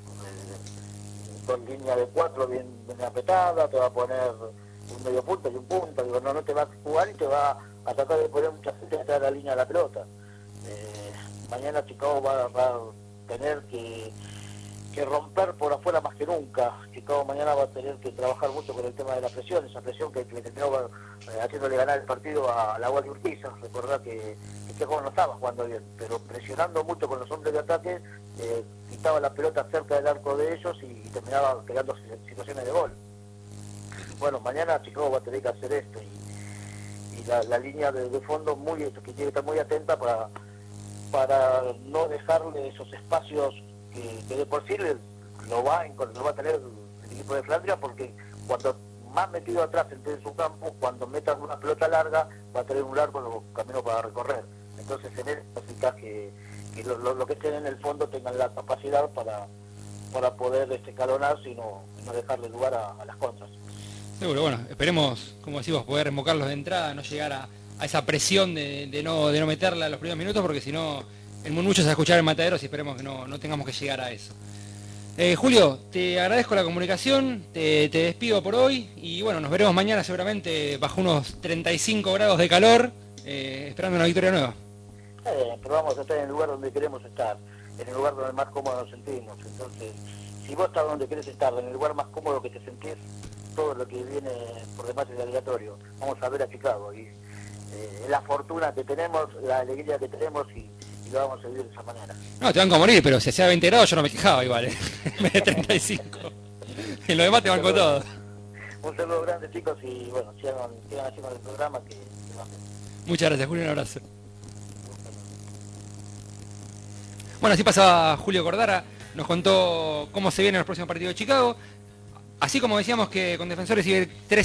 con línea de 4 bien apretada, te va a poner un medio punto y un punto. Digo, no te va a jugar y te va a tratar de poner mucha gente detrás de la línea de la pelota. Mañana Chicago va a tener que romper por afuera más que nunca. Chicago mañana va a tener que trabajar mucho con el tema de la presión, esa presión que le terminó haciéndole ganar el partido a la Agua de Urquiza. Recordá que Chicago no estaba jugando bien, pero presionando mucho con los hombres de ataque, quitaba la pelota cerca del arco de ellos y terminaba creando situaciones de gol. Bueno, mañana Chicago va a tener que hacer esto y la línea de fondo que tiene que estar muy atenta para no dejarle esos espacios que de por sí lo va a tener el equipo de Flandria, porque cuando más metido atrás en su campo, cuando metan una pelota larga, va a tener un largo camino para recorrer. Entonces en eso necesitas que lo que estén en el fondo tengan la capacidad para poder escalonarse y no dejarle lugar a las contras. Seguro, bueno, esperemos, como decimos, poder remocarlos de entrada, no llegar a esa presión de no meterla en los primeros minutos, porque si no, el mucho se va a escuchar en Mataderos y esperemos que no tengamos que llegar a eso. Julio, te agradezco la comunicación, te despido por hoy y bueno, nos veremos mañana seguramente bajo unos 35 grados de calor, esperando una victoria nueva. Pero vamos a estar en el lugar donde queremos estar, en el lugar donde más cómodo nos sentimos. Entonces, si vos estás donde querés estar, en el lugar más cómodo que te sentís, todo lo que viene por demás es aleatorio. Vamos a ver a Chicago y la fortuna que tenemos, la alegría que tenemos y lo vamos a vivir de esa manera. No, te van a morir, pero si hacía 20 grados yo no me quejaba igual, en vez de 35. En lo demás te banco todo. Un saludo grande, chicos, y bueno, sigan haciendo el programa que va a hacer. Muchas gracias, Julio, un abrazo. Bueno, así pasaba Julio Cordara, nos contó cómo se vienen los próximos partidos de Chicago. Así como decíamos que con Defensores iba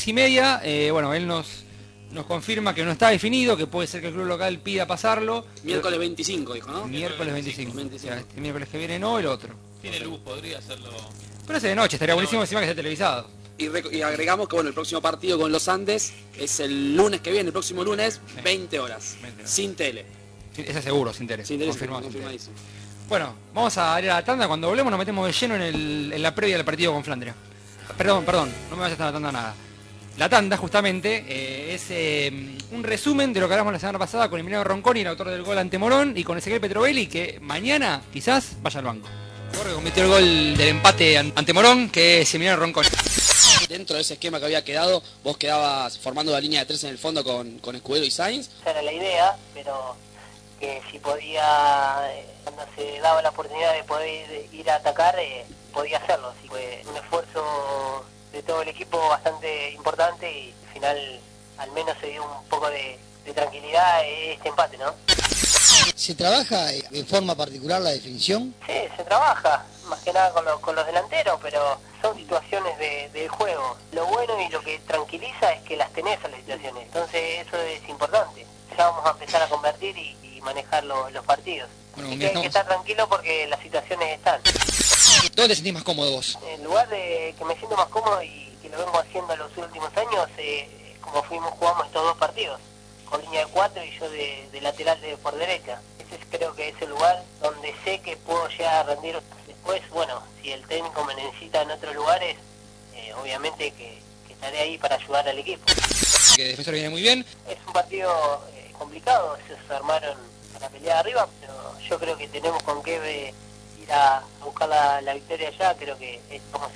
3:30, bueno, él nos confirma que no está definido, que puede ser que el club local pida pasarlo. Miércoles 25, dijo, ¿no? Miércoles 25. O sea, este miércoles que viene no, el otro. Tiene luz, podría hacerlo. Pero ese de noche, estaría buenísimo encima que sea televisado. Y agregamos que bueno, el próximo partido con los Andes es el lunes que viene, el próximo lunes, sí. 20 horas, sin tele. Ese seguro, sin tele. Sin tele, confirmadísimo. Bueno, vamos a ir a la tanda, cuando volvemos nos metemos de lleno en la previa del partido con Flandria. Perdón, no me vayas a estar tanda nada. La tanda, justamente, es un resumen de lo que hablamos la semana pasada con Emiliano Ronconi, el autor del gol ante Morón, y con Ezequiel Petrovelli, que mañana, quizás, vaya al banco. Jorge cometió el gol del empate ante Morón, que es Emiliano Ronconi. Dentro de ese esquema que había quedado, vos quedabas formando la línea de 3 en el fondo con Escudero y Sainz. Esa era la idea, pero que si podía, cuando se daba la oportunidad de poder ir a atacar, podía hacerlo. Así fue un esfuerzo de todo el equipo bastante importante y al final al menos se dio un poco de tranquilidad este empate, ¿no? ¿Se trabaja de forma particular la definición? Sí, se trabaja, más que nada con los delanteros, pero son situaciones del juego. Lo bueno y lo que tranquiliza es que las tenés a las situaciones, entonces eso es importante. Ya vamos a empezar a convertir y manejar los partidos. Bueno, así que hay que estar tranquilo porque las situaciones están. ¿Dónde te sentís más cómodo vos? En lugar de que me siento más cómodo y que lo vengo haciendo en los últimos años, como jugamos estos dos partidos, con línea de 4 y yo de lateral por derecha. Ese creo que es el lugar donde sé que puedo llegar a rendir. Después, bueno, si el técnico me necesita en otros lugares, obviamente que estaré ahí para ayudar al equipo. Que el defensor viene muy bien. Es un partido complicado, se armaron para pelear arriba, pero yo creo que tenemos con qué ir a buscar la victoria allá. Creo que somos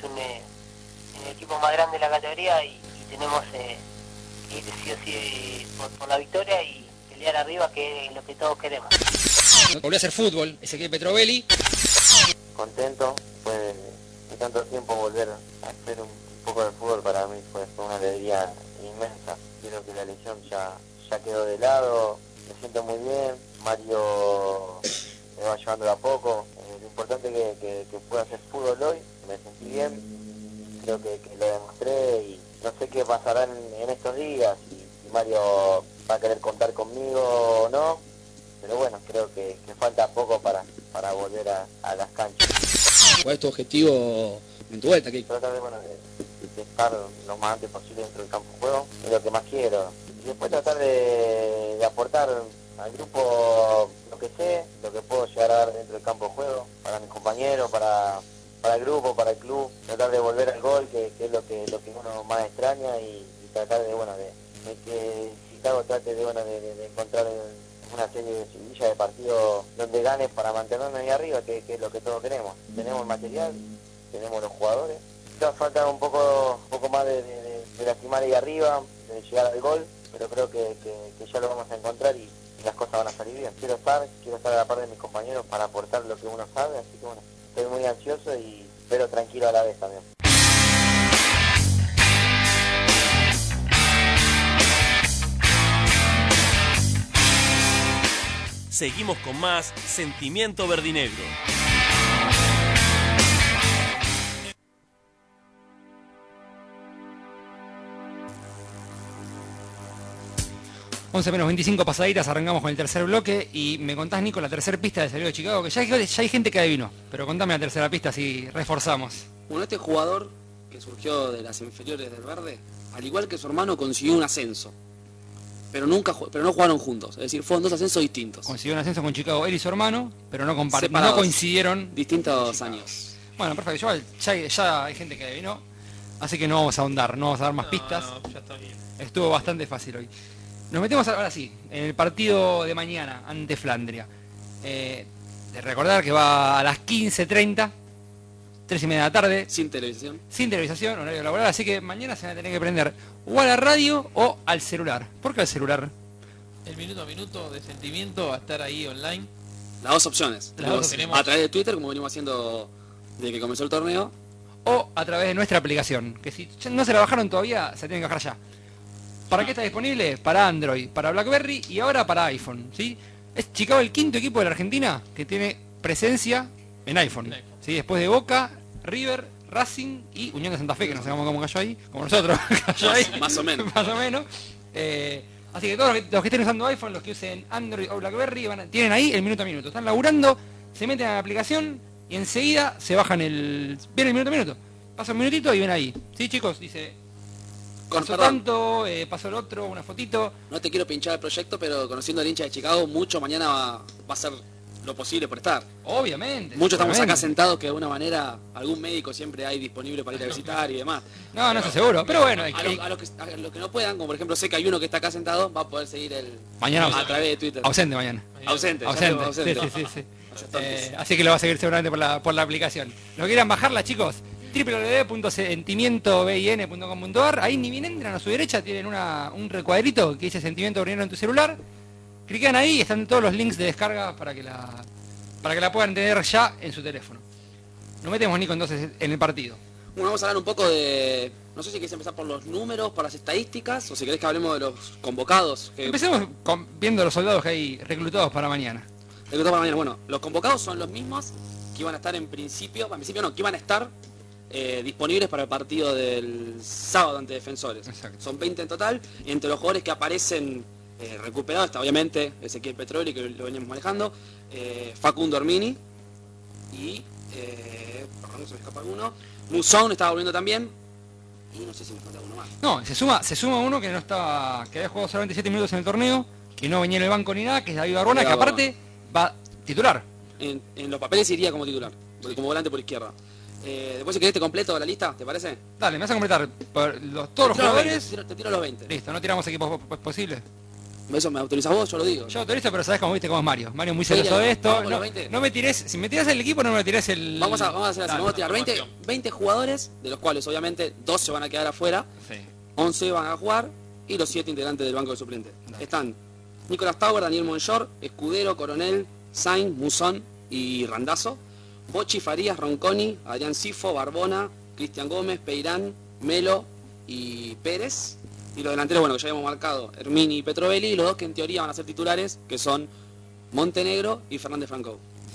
el equipo más grande de la categoría y tenemos que ir sí o sí por la victoria y pelear arriba, que es lo que todos queremos. Volvió a hacer fútbol, Ezequiel Petrovelli. Contento, fue de tanto tiempo volver a hacer un poco de fútbol para mí fue una alegría inmensa. Creo que la lesión ya quedó de lado, me siento muy bien. Mario me va llevando de a poco. Lo importante es que pueda hacer fútbol hoy, me sentí bien, creo que lo demostré y no sé qué pasará en estos días, si Mario va a querer contar conmigo o no, pero bueno, creo que falta poco para volver a las canchas. ¿Cuál es tu objetivo en tu vuelta, Kiko? Tratar de estar lo más antes posible dentro del campo de juego, es lo que más quiero. Y después tratar de aportar al grupo lo que sé, lo que puedo llegar a dar dentro del campo de juego, para mis compañeros, para el grupo, para el club, tratar de volver al gol, que es lo que uno más extraña, y tratar de que Chicago trate de encontrar una serie de seguidillas de partidos donde gane para mantenernos ahí arriba, que es lo que todos queremos. Tenemos el material, tenemos los jugadores. Ya falta un poco más de lastimar ahí arriba, de llegar al gol, pero creo que ya lo vamos a encontrar y las cosas van a salir bien. Quiero estar a la par de mis compañeros para aportar lo que uno sabe, así que bueno, estoy muy ansioso y pero tranquilo a la vez también. Seguimos con más Sentimiento Verdinegro. (11:25) pasaditas, arrancamos con el tercer bloque y me contás, Nico, la tercera pista de Salió de Chicago, que ya hay gente que adivinó, pero contame la tercera pista si reforzamos. Bueno, este jugador que surgió de las inferiores del Verde, al igual que su hermano, consiguió un ascenso. Pero no jugaron juntos, es decir, fueron dos ascensos distintos. Consiguió un ascenso con Chicago él y su hermano, pero no coincidieron. Distintos años. Bueno, perfecto, ya hay gente que adivinó, así que no vamos a ahondar, no vamos a dar más pistas. Ya está bien. Estuvo bastante fácil hoy. Nos metemos ahora sí, en el partido de mañana ante Flandria. De recordar que va a las 15:30, 3:30 de la tarde. Sin televisación, horario laboral, así que mañana se van a tener que prender o a la radio o al celular. ¿Por qué al celular? El minuto a minuto de Sentimiento va a estar ahí online. Las dos opciones. A través de Twitter, como venimos haciendo desde que comenzó el torneo. O a través de nuestra aplicación, que si no se la bajaron todavía, se tienen que bajar ya. ¿Para qué está disponible? Para Android, para BlackBerry y ahora para iPhone, ¿sí? Es Chicago el quinto equipo de la Argentina que tiene presencia en iPhone, ¿sí? Después de Boca, River, Racing y Unión de Santa Fe, que no sabemos cómo cayó ahí, como nosotros. Cayó ahí. Más o menos. Más o menos. Así que todos los que estén usando iPhone, los que usen Android o BlackBerry, tienen ahí el minuto a minuto. Están laburando, se meten a la aplicación y enseguida se bajan viene el minuto a minuto. Pasa un minutito y ven ahí. ¿Sí, chicos? Dice... Pasó tanto, pasó el otro, una fotito. No te quiero pinchar el proyecto, pero conociendo al hincha de Chicago, mucho mañana va a hacer lo posible por estar. Obviamente. Muchos estamos acá sentados que de alguna manera algún médico siempre hay disponible para ir a visitar y demás. No estoy seguro, pero bueno. A los que no puedan, como por ejemplo sé que hay uno que está acá sentado, va a poder seguir mañana a través de Twitter. Ausente mañana. Ausente. Sí. Así que lo va a seguir seguramente por la aplicación. ¿Lo quieran bajarla, chicos? www.sentimientobin.com.ar. Ahí ni bien entran a su derecha, tienen un recuadrito que dice Sentimiento Verdinegro en tu celular. Clican ahí y están todos los links de descarga para que la puedan tener ya en su teléfono. Nos metemos, Nico, entonces en el partido. Bueno, vamos a hablar un poco de... No sé si querés empezar por los números, por las estadísticas, o si querés que hablemos de los convocados. Empecemos viendo los soldados que hay reclutados para mañana. Bueno, los convocados son los mismos que iban a estar que iban a estar disponibles para el partido del sábado ante Defensores. Exacto. Son 20 en total, y entre los jugadores que aparecen recuperados está obviamente Ezequiel Petroli, que lo venimos manejando, Facundo Armini y no se me escapa alguno, Musón estaba volviendo también, y no sé si me falta uno más. No, se suma uno que había jugado solamente 7 minutos en el torneo, que no venía en el banco ni nada, que es David Barbona, que aparte va titular. En los papeles iría como titular, como volante por izquierda. Después si querés te completo la lista, ¿te parece? Dale, me vas a completar todos los jugadores. Te tiro los 20. Listo, no tiramos equipos posibles. Eso me autorizás vos, yo lo digo. Yo autorizo, pero sabés cómo viste cómo es Mario. Mario es muy celoso de esto. No me tirés, si me tirás el equipo no me tirés el... Vamos a hacer así, vamos a tirar 20 jugadores, de los cuales obviamente 2 se van a quedar afuera, sí. 11 van a jugar y los 7 integrantes del banco de suplentes. Están Nicolás Tauber, Daniel Monchor, Escudero, Coronel, Sainz, Musón y Randazzo. Bochi, Farías, Ronconi, Adrián Sifo, Barbona, Cristian Gómez, Peirán, Melo y Pérez. Y los delanteros, bueno, que ya habíamos marcado, Hermini y Petrovelli, y los dos que en teoría van a ser titulares, que son Montenegro y Fernández Franco.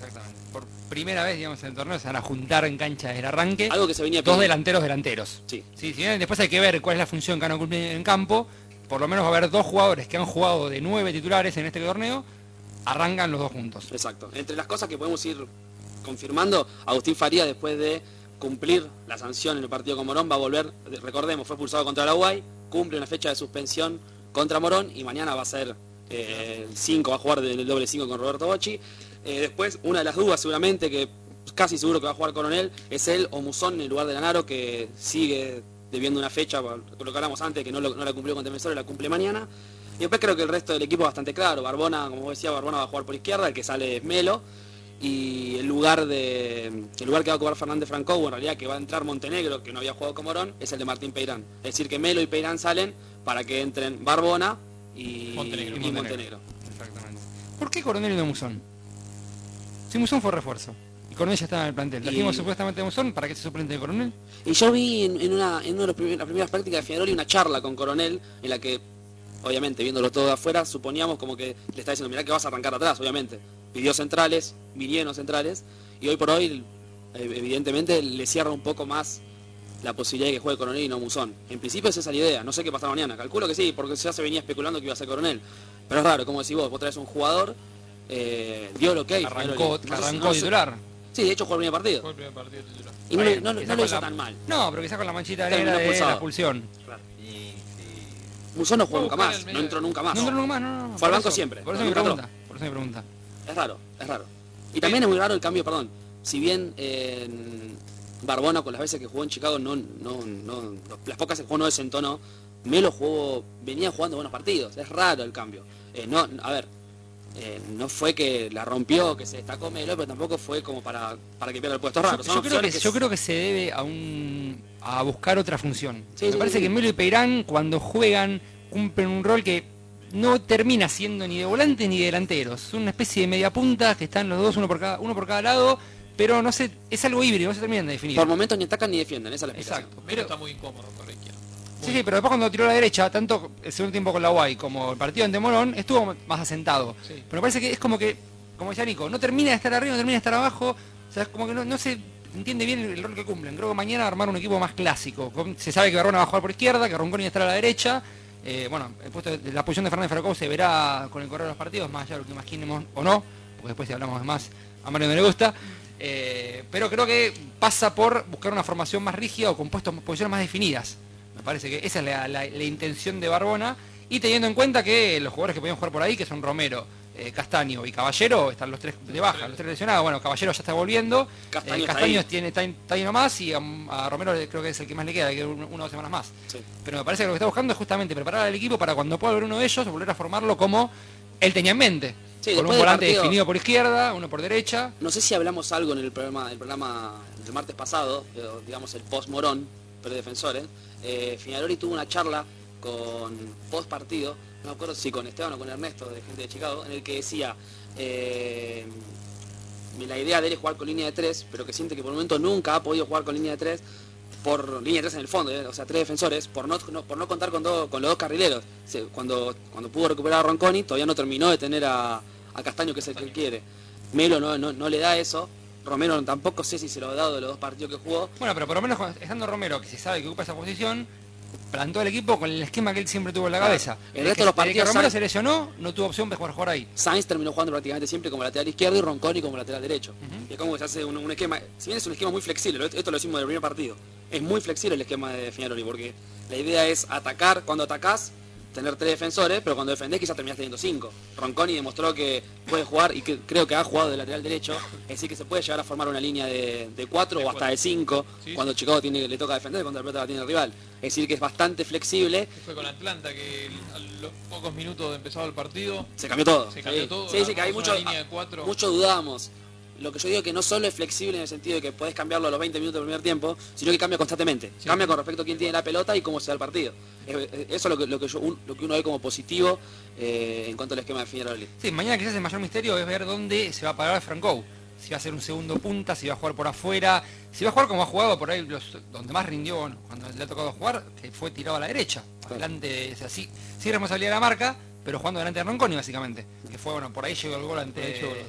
Exactamente. Por primera vez, digamos, en el torneo se van a juntar en cancha desde el arranque. Algo que se venía dos pidiendo. delanteros. Sí. Sí, si bien después hay que ver cuál es la función que van a cumplir en campo. Por lo menos va a haber 2 jugadores que han jugado de 9 titulares en este torneo. Arrancan los 2 juntos. Exacto. Entre las cosas que podemos ir confirmando, Agustín Faría, después de cumplir la sanción en el partido con Morón, va a volver, recordemos, fue expulsado contra la UAI, cumple una fecha de suspensión contra Morón y mañana va a ser el 5, va a jugar del doble 5 con Roberto Bocci. Después, una de las dudas seguramente, que casi seguro que va a jugar Coronel, es él o Musón en el lugar de Lanaro, que sigue debiendo una fecha, lo que hablamos antes, que no la cumplió con Defensor, la cumple mañana. Y después creo que el resto del equipo es bastante claro. Barbona, como decía, Barbona va a jugar por izquierda, el que sale es Melo. Y el lugar que va a ocupar Fernández Franco, en realidad que va a entrar Montenegro, que no había jugado con Morón, es el de Martín Peirán. Es decir, que Melo y Peirán salen para que entren Barbona y Montenegro. Exactamente. ¿Por qué Coronel y no Musón? Si Musón fue refuerzo y Coronel ya estaba en el plantel. Trajimos supuestamente a Musón para que se suplente de Coronel. Y yo vi en una de las primeras prácticas de Fianaroli una charla con Coronel en la que, obviamente, viéndolo todo de afuera, suponíamos como que le está diciendo, mirá que vas a arrancar atrás, obviamente. Pidió centrales, vinieron centrales, y hoy por hoy, evidentemente, le cierra un poco más la posibilidad de que juegue Coronel y no Musón. En principio es esa la idea, no sé qué pasará mañana, calculo que sí, porque ya se venía especulando que iba a ser Coronel. Pero es raro, como decís vos traes un jugador, dio lo que arrancó titular. Sí, de hecho jugó el primer partido. Fue el primer partido titular. Y no lo hizo tan mal. No, pero quizás con la manchita negra de la expulsión. Claro. Musón no jugó nunca más, no entró nunca más. No entró nunca más, no. Fue al banco siempre. Por eso me pregunta. Es raro. Y también es muy raro el cambio, perdón. Si bien Barbona con las veces que jugó en Chicago las pocas que jugó no desentonó, Melo venía jugando buenos partidos. Es raro el cambio. No fue que la rompió, que se destacó Melo, pero tampoco fue como para que pierda el puesto. Es raro. Yo creo que se debe a buscar otra función. Sí, me parece que Melo y Peirán, cuando juegan, cumplen un rol que no termina siendo ni de volante ni de delanteros. Son una especie de media punta que están los dos, uno por cada lado, pero no sé, es algo híbrido, no se terminan de definir. Por momentos ni atacan ni defienden, esa es la explicación. Exacto. Melo está muy incómodo por la izquierda. Sí, pero después cuando tiró a la derecha, tanto el segundo tiempo con la UAI como el partido ante Morón, estuvo más asentado. Sí. Pero me parece que es como decía Nico, no termina de estar arriba, no termina de estar abajo, o sea, es como que no se entiende bien el rol que cumplen. Creo que mañana armar un equipo más clásico. Se sabe que Barbona va a jugar por izquierda, que Ronconi va a estar a la derecha. La posición de Fernández Franco se verá con el correr de los partidos, más allá de lo que imaginemos o no, porque después si hablamos de más, a Mario no le gusta. Pero creo que pasa por buscar una formación más rígida o con posiciones más definidas. Me parece que esa es la intención de Barbona, y teniendo en cuenta que los jugadores que podían jugar por ahí, que son Romero, Castaño y Caballero, están los 3 de baja, los 3 lesionados. Bueno, Caballero ya está volviendo, Castaño está ahí nomás, y a Romero creo que es el que más le queda, que 1 o 2 semanas más. Sí. Pero me parece que lo que está buscando es justamente preparar al equipo para cuando pueda haber uno de ellos, volver a formarlo como él tenía en mente. Sí, con un volante definido por izquierda, uno por derecha. No sé si hablamos algo en el programa del martes pasado, digamos el post-Morón, pero defensores. Fianaroli tuvo una charla con post partido, no me acuerdo si con Esteban o con Ernesto, de gente de Chicago, en el que decía la idea de él es jugar con línea de 3, pero que siente que por el momento nunca ha podido jugar con línea de 3, por línea de 3 en el fondo, o sea, 3 defensores, por no contar con los 2 carrileros. Cuando pudo recuperar a Ronconi, todavía no terminó de tener a Castaño, que es el que él quiere. Melo no le da eso. Romero tampoco sé si se lo ha dado de los 2 partidos que jugó. Bueno, pero por lo menos estando Romero, que se sabe que ocupa esa posición, plantó el equipo con el esquema que él siempre tuvo en la cabeza. El resto de los partidos, que Romero se lesionó, no tuvo opción de jugar ahí. Sainz terminó jugando prácticamente siempre como lateral izquierdo y Ronconi como lateral derecho. Y es como que se hace un esquema, si bien es un esquema muy flexible, esto lo decimos del primer partido, es muy flexible el esquema de Fianaroli, porque la idea es atacar, cuando atacás, tener 3 defensores, pero cuando defendés quizás terminás teniendo 5. Ronconi demostró que puede jugar, y que creo que ha jugado de lateral derecho, es decir, que se puede llegar a formar una línea de 4 o hasta de 5, sí, cuando Chicago le toca defender, cuando la pelota la tiene el rival. Es decir, que es bastante flexible. Fue con Atlanta que a los pocos minutos de empezado el partido se cambió todo. Sí, que hay mucho dudamos. Lo que yo digo que no solo es flexible en el sentido de que podés cambiarlo a los 20 minutos del primer tiempo, sino que cambia constantemente. Sí. Cambia con respecto a quién tiene la pelota y cómo se da el partido. Eso es lo que uno ve como positivo en cuanto al esquema de Fianaroli. Sí, mañana quizás el mayor misterio es ver dónde se va a parar Franco. Si va a ser un segundo punta, si va a jugar por afuera, si va a jugar como ha jugado por ahí, donde más rindió, bueno, cuando le ha tocado jugar, que fue tirado a la derecha. Adelante, o sea, sí responsabilidad de la marca, pero jugando delante de Ronconi básicamente. Que fue, bueno, por ahí llegó el gol ante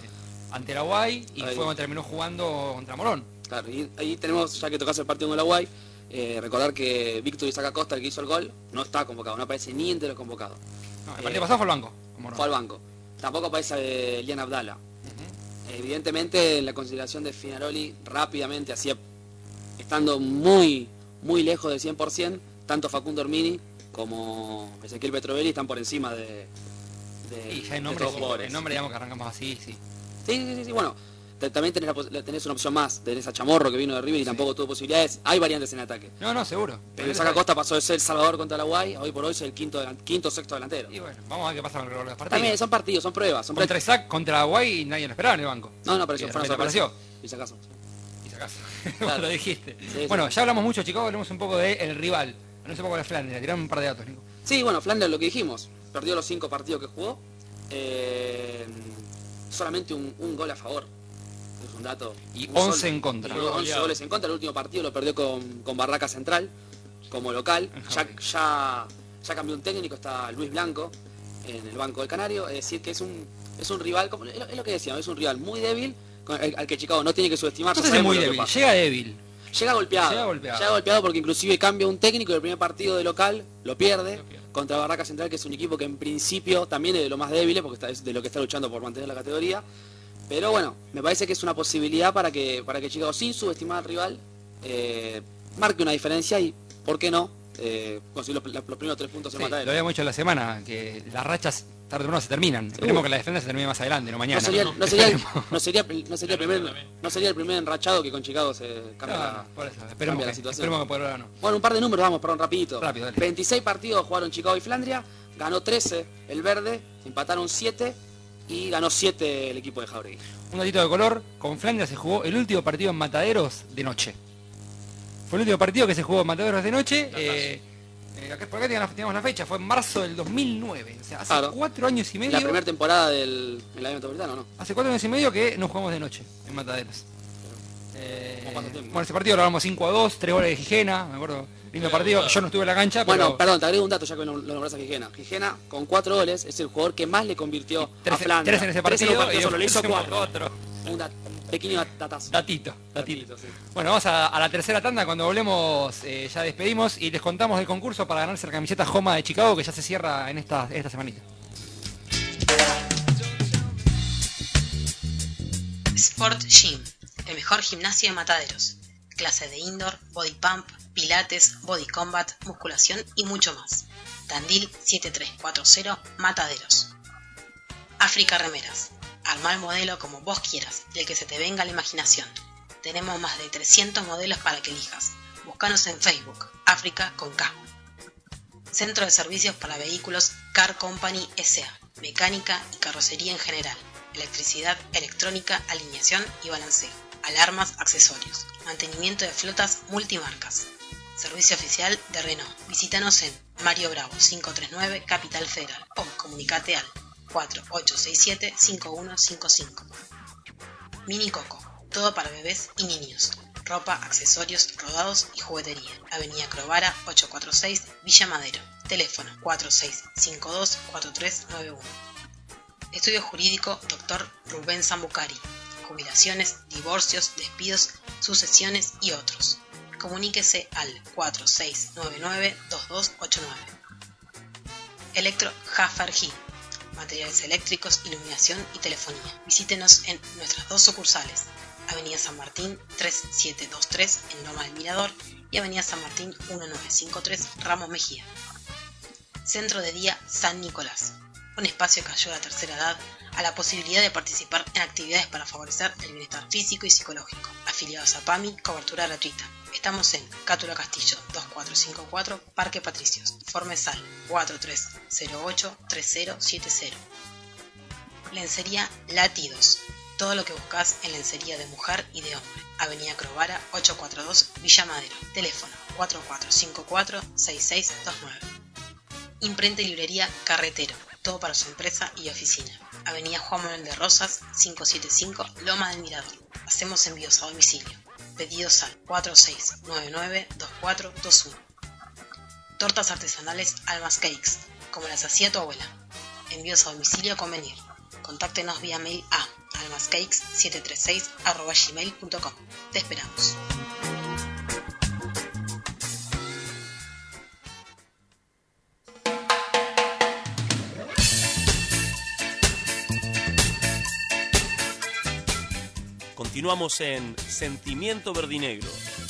ante la UAI y fue cuando terminó jugando contra Morón. Claro, y ahí tenemos, ya que tocas el partido con la UAI, recordar que Víctor Isaac Acosta, el que hizo el gol, no está convocado, no aparece ni entre los convocados. No, el partido pasado fue al banco. Fue al banco. Tampoco aparece Elian Abdala. Evidentemente, en la consideración de Finaroli, rápidamente, estando muy lejos del 100%, tanto Facundo Ormini como Ezequiel Petrovelli están por encima de ya el nombre, digamos que arrancamos así, sí. Sí, bueno. También tenés una opción más, tenés a Chamorro que vino de River y tampoco tuvo posibilidades. Hay variantes en ataque. No, seguro. Pero Isaac Acosta pasó de ser El Salvador contra la UAI, hoy por hoy es el quinto sexto delantero. Y bueno, vamos a ver qué pasa con los partidos. También son partidos, son pruebas. Contra Isaac, contra la UAI nadie lo esperaba en el banco. No, pero eso fue una sorpresa. Isaacazo. Claro. Lo dijiste. Sí, bueno, ya hablamos mucho, chicos, hablemos un poco del rival. Hablemos un poco de Flandria, tiramos un par de datos, Nico. Sí, bueno, Flandria, lo que dijimos, perdió los 5 partidos que jugó. Solamente un gol a favor. Es un dato. Y 11 en contra. 11 goles en contra. El último partido lo perdió con Barraca Central como local. Ya cambió un técnico, está Luis Blanco en el banco del Canario. Es decir, que es un rival, es lo que decíamos, es un rival muy débil, al que Chicago no tiene que subestimar. Entonces es muy débil, llega débil. Llega golpeado porque inclusive cambia un técnico y el primer partido de local lo pierde contra Barraca Central, que es un equipo que en principio también es de lo más débil, porque es de lo que está luchando por mantener la categoría. Pero bueno, me parece que es una posibilidad para que Chicago, sin subestimar al rival, marque una diferencia y, ¿por qué no?, conseguir los primeros 3 puntos en Matadero. Lo habíamos dicho la semana, que las rachas tarde o temprano se terminan. Esperemos que la defensa se termine más adelante, no mañana. No sería el primer enrachado que con Chicago se cambia la situación. Esperemos que por ahora no. Bueno, un par de números, vamos, perdón, rapidito. Rápido, dale. 26 partidos jugaron Chicago y Flandria, ganó 13 el Verde, empataron 7 y ganó 7 el equipo de Jauregui. Un datito de color, con Flandria se jugó el último partido en Mataderos de noche. Fue el último partido que se jugó en Mataderos de noche. Por acá teníamos la fecha, fue en marzo del 2009. O sea, hace 4 años y medio. La primera temporada del año metropolitano, ¿no? Hace 4 años y medio que no jugamos de noche en Mataderos. Bueno, ese partido lo ganamos 5-2, 3 goles de Gijena, me acuerdo. Lindo partido, yo no estuve en la cancha, bueno, perdón, te agrego un dato ya que lo nombrás a Gijena. Gijena, con 4 goles, es el jugador que más le convirtió a Flandria. 3 en ese partido, y solo le hizo 4. Otro. Un pequeño datazo. Datito. Sí. Bueno, vamos a la tercera tanda. Cuando volvemos ya despedimos y les contamos del concurso para ganarse la camiseta Joma de Chicago, que ya se cierra en esta semanita. Sport Gym, el mejor gimnasio de Mataderos. Clases de indoor, body pump, pilates, body combat, musculación y mucho más. Tandil 7340, Mataderos. África Remeras. Arma el modelo como vos quieras y el que se te venga a la imaginación. Tenemos más de 300 modelos para que elijas. Búscanos en Facebook, África con K. Centro de Servicios para Vehículos Car Company S.A. Mecánica y carrocería en general. Electricidad, electrónica, alineación y balanceo. Alarmas, accesorios. Mantenimiento de flotas multimarcas. Servicio oficial de Renault. Visítanos en Mario Bravo 539, Capital Federal. O comunicate al 4867-5155. Mini Coco. Todo para bebés y niños. Ropa, accesorios, rodados y juguetería. Avenida Crovara 846, Villa Madero. Teléfono 4652-4391. Estudio Jurídico Dr. Rubén Zambucari. Jubilaciones, divorcios, despidos, sucesiones y otros. Comuníquese al 4699-2289. Electro Hafergil. Materiales eléctricos, iluminación y telefonía. Visítenos en nuestras 2 sucursales. Avenida San Martín 3723 en Loma del Mirador y Avenida San Martín 1953 Ramos Mejía. Centro de Día San Nicolás. Un espacio que ayuda a la tercera edad a la posibilidad de participar en actividades para favorecer el bienestar físico y psicológico. Afiliados a PAMI, cobertura gratuita. Estamos en Cátula Castillo 2454, Parque Patricios. Formesal 4308-3070. Lencería Latidos. Todo lo que buscas en lencería de mujer y de hombre. Avenida Crovara 842, Villa Madero. Teléfono 4454-6629. Imprenta y librería Carretero. Todo para su empresa y oficina. Avenida Juan Manuel de Rosas 575, Loma del Mirador. Hacemos envíos a domicilio. Pedidos al 4699-2421. Tortas artesanales Almas Cakes, como las hacía tu abuela. Envíos a domicilio a convenir. Contáctenos vía mail a almascakes736@gmail.com. Te esperamos. Continuamos en Sentimiento Verdinegro.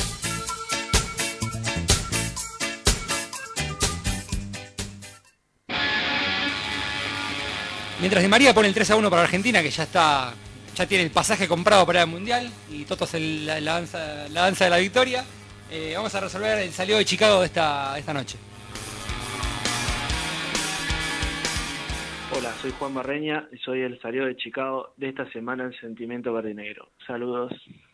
Mientras Di María pone el 3-1 para Argentina, que ya tiene el pasaje comprado para el Mundial, y Toto hace la danza de la victoria, vamos a resolver el salió de Chicago de esta noche. Hola, soy Juan Barreña y soy el salió de Chicago de esta semana en Sentimiento Verdinegro. Saludos.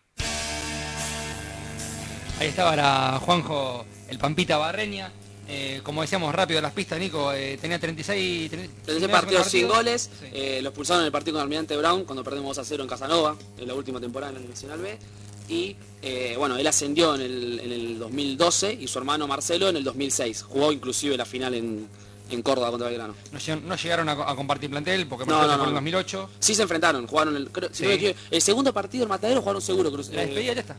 Ahí estaba la Juanjo, el Pampita Barreña. Como decíamos rápido las pistas, Nico, tenía 36 partidos sin goles. Sí. Lo expulsaron en el partido con Almirante Brown cuando perdimos 2-0 en Casanova, en la última temporada en el Nacional B. Y bueno, él ascendió en el 2012 y su hermano Marcelo en el 2006. Jugó inclusive la final en Córdoba contra Belgrano. No llegaron a compartir plantel porque Marcelo fue en 2008. Sí se enfrentaron, jugaron el segundo partido en Matadero, jugaron seguro. La despedida ya está.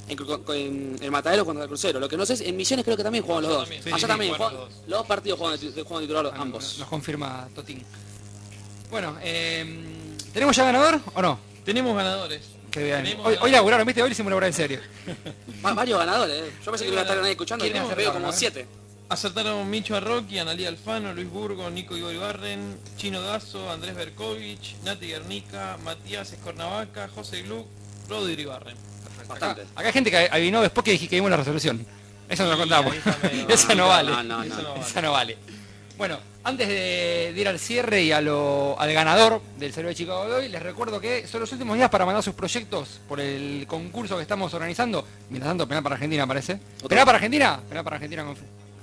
En el Matadero contra el Crucero. Lo que no sé es, en Misiones creo que también jugaban los dos. Sí, allá también, los dos partidos juegan titular ambos. Nos confirma Totín. Bueno, ¿tenemos ya ganador o no? Tenemos ganadores. Qué bien. Hoy laburaron, ¿viste? Hoy hicimos laburar en serio. Varios ganadores, Yo pensé que no iba a estar nadie escuchando, y veo como 7. Acertaron Micho Arroqui, Analía Alfano, Luis Burgo, Nico Ibarren, Chino Dazo, Andrés Berkovich, Nati Guernica, Matías Escornavaca, José Gluck, Rodri Ibarren. Acá hay gente que adivinó después que dimos la resolución. Eso no lo contamos. Eso no vale. Eso no vale. Bueno, antes de ir al cierre y al ganador del Salió de Chicago de hoy, les recuerdo que son los últimos días para mandar sus proyectos por el concurso que estamos organizando. Mientras tanto, penal para Argentina, parece. ¿Penal para Argentina? Penal para Argentina con...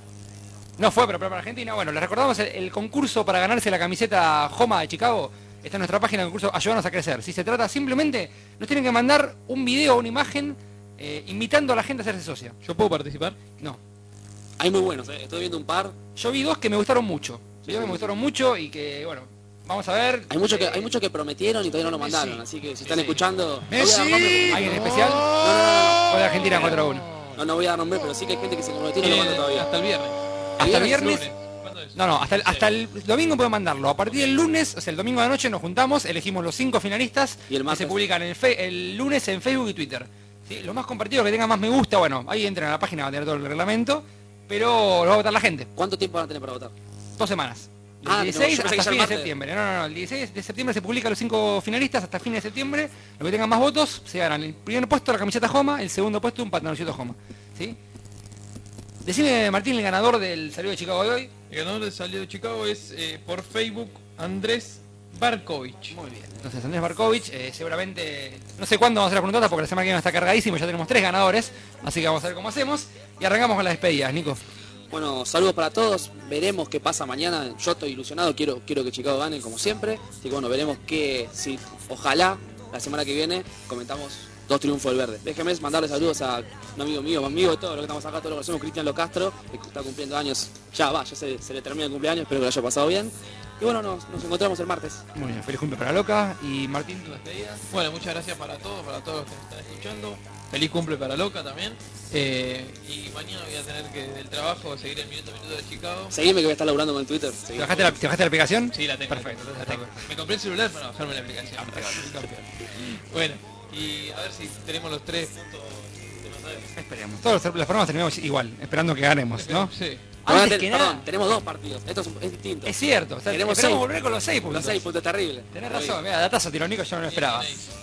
No fue, pero penal para Argentina. Bueno, les recordamos el concurso para ganarse la camiseta Joma de Chicago. Está en nuestra página de concurso Ayúdanos a Crecer. Si se trata simplemente, nos tienen que mandar un video o una imagen invitando a la gente a hacerse socia. ¿Yo puedo participar? No. Hay muy buenos, estoy viendo un par. Yo vi 2 que me gustaron mucho. Me gustaron mucho y que, bueno, vamos a ver. Hay muchos que prometieron y todavía no lo mandaron, así que si están escuchando... ¿Alguien especial? No. O de Argentina 4-1. No voy a dar nombre, pero sí que hay gente que se comprometió y no lo manda todavía. Hasta el viernes. ¿Hasta el viernes? No, hasta el domingo pueden mandarlo. A partir del lunes, o sea, el domingo de la noche nos juntamos, elegimos los 5 finalistas y que se publican el lunes en Facebook y Twitter. ¿Sí? Los más compartidos, que tengan más me gusta, bueno, ahí entran a la página, va a tener todo el reglamento, pero lo va a votar la gente. ¿Cuánto tiempo van a tener para votar? 2 semanas. El 16 hasta fines de septiembre. No, el 16 de septiembre se publican los 5 finalistas hasta fines de septiembre. Los que tengan más votos se ganan el primer puesto la camiseta Joma, el segundo puesto un pantaloncito Joma. ¿Sí? Decime, Martín, el ganador del Salió de Chicago de hoy. El ganador del Salió de Chicago es por Facebook Andrés Barkovich. Muy bien. Entonces Andrés Barkovich, seguramente, no sé cuándo vamos a hacer la pregunta porque la semana que viene está cargadísimo, ya tenemos 3 ganadores, así que vamos a ver cómo hacemos. Y arrancamos con las despedidas, Nico. Bueno, saludos para todos, veremos qué pasa mañana. Yo estoy ilusionado, quiero que Chicago gane como siempre. Así que bueno, veremos ojalá la semana que viene comentamos 2 triunfos del verde. Déjenme mandarle saludos a un amigo de todos los que estamos acá, todos los que conocemos, Cristian Locastro, que está cumpliendo años, ya se le termina el cumpleaños, espero que lo haya pasado bien. Y bueno, nos encontramos el martes. Muy bien, feliz cumple para Loca. Y Martín, tu despedida. Bueno, muchas gracias para todos los que nos están escuchando. Feliz cumple para Loca también. Y mañana voy a tener que del trabajo seguir el minuto de Chicago. Seguime que voy a estar laburando con el Twitter. ¿Te bajaste la aplicación? Sí, la tengo. Perfecto. Me compré el celular para bajarme la aplicación. Bueno, y a ver si tenemos los 3 puntos de Matadero. Esperemos. Todos los programas terminamos igual, esperando que ganemos, ¿no? Sí. Tenemos 2 partidos, esto es distinto. Es cierto, esperamos volver con los 6 puntos. Los 6 puntos, terrible. Tenés razón, mira, datazo tirónico, yo no lo esperaba.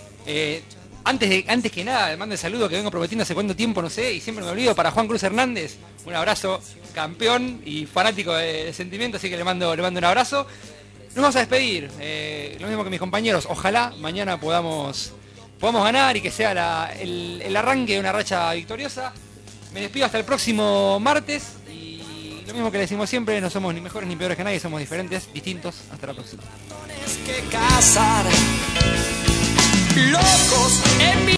Antes que nada, le mando el saludo que vengo prometiendo hace cuánto tiempo, no sé, y siempre me olvido, para Juan Cruz Hernández. Un abrazo, campeón y fanático de Sentimiento, así que le mando un abrazo. Nos vamos a despedir, lo mismo que mis compañeros. Ojalá mañana podamos ganar y que sea el arranque de una racha victoriosa. Me despido hasta el próximo martes. Lo mismo que le decimos siempre, no somos ni mejores ni peores que nadie, somos diferentes, distintos. Hasta la próxima. Locos en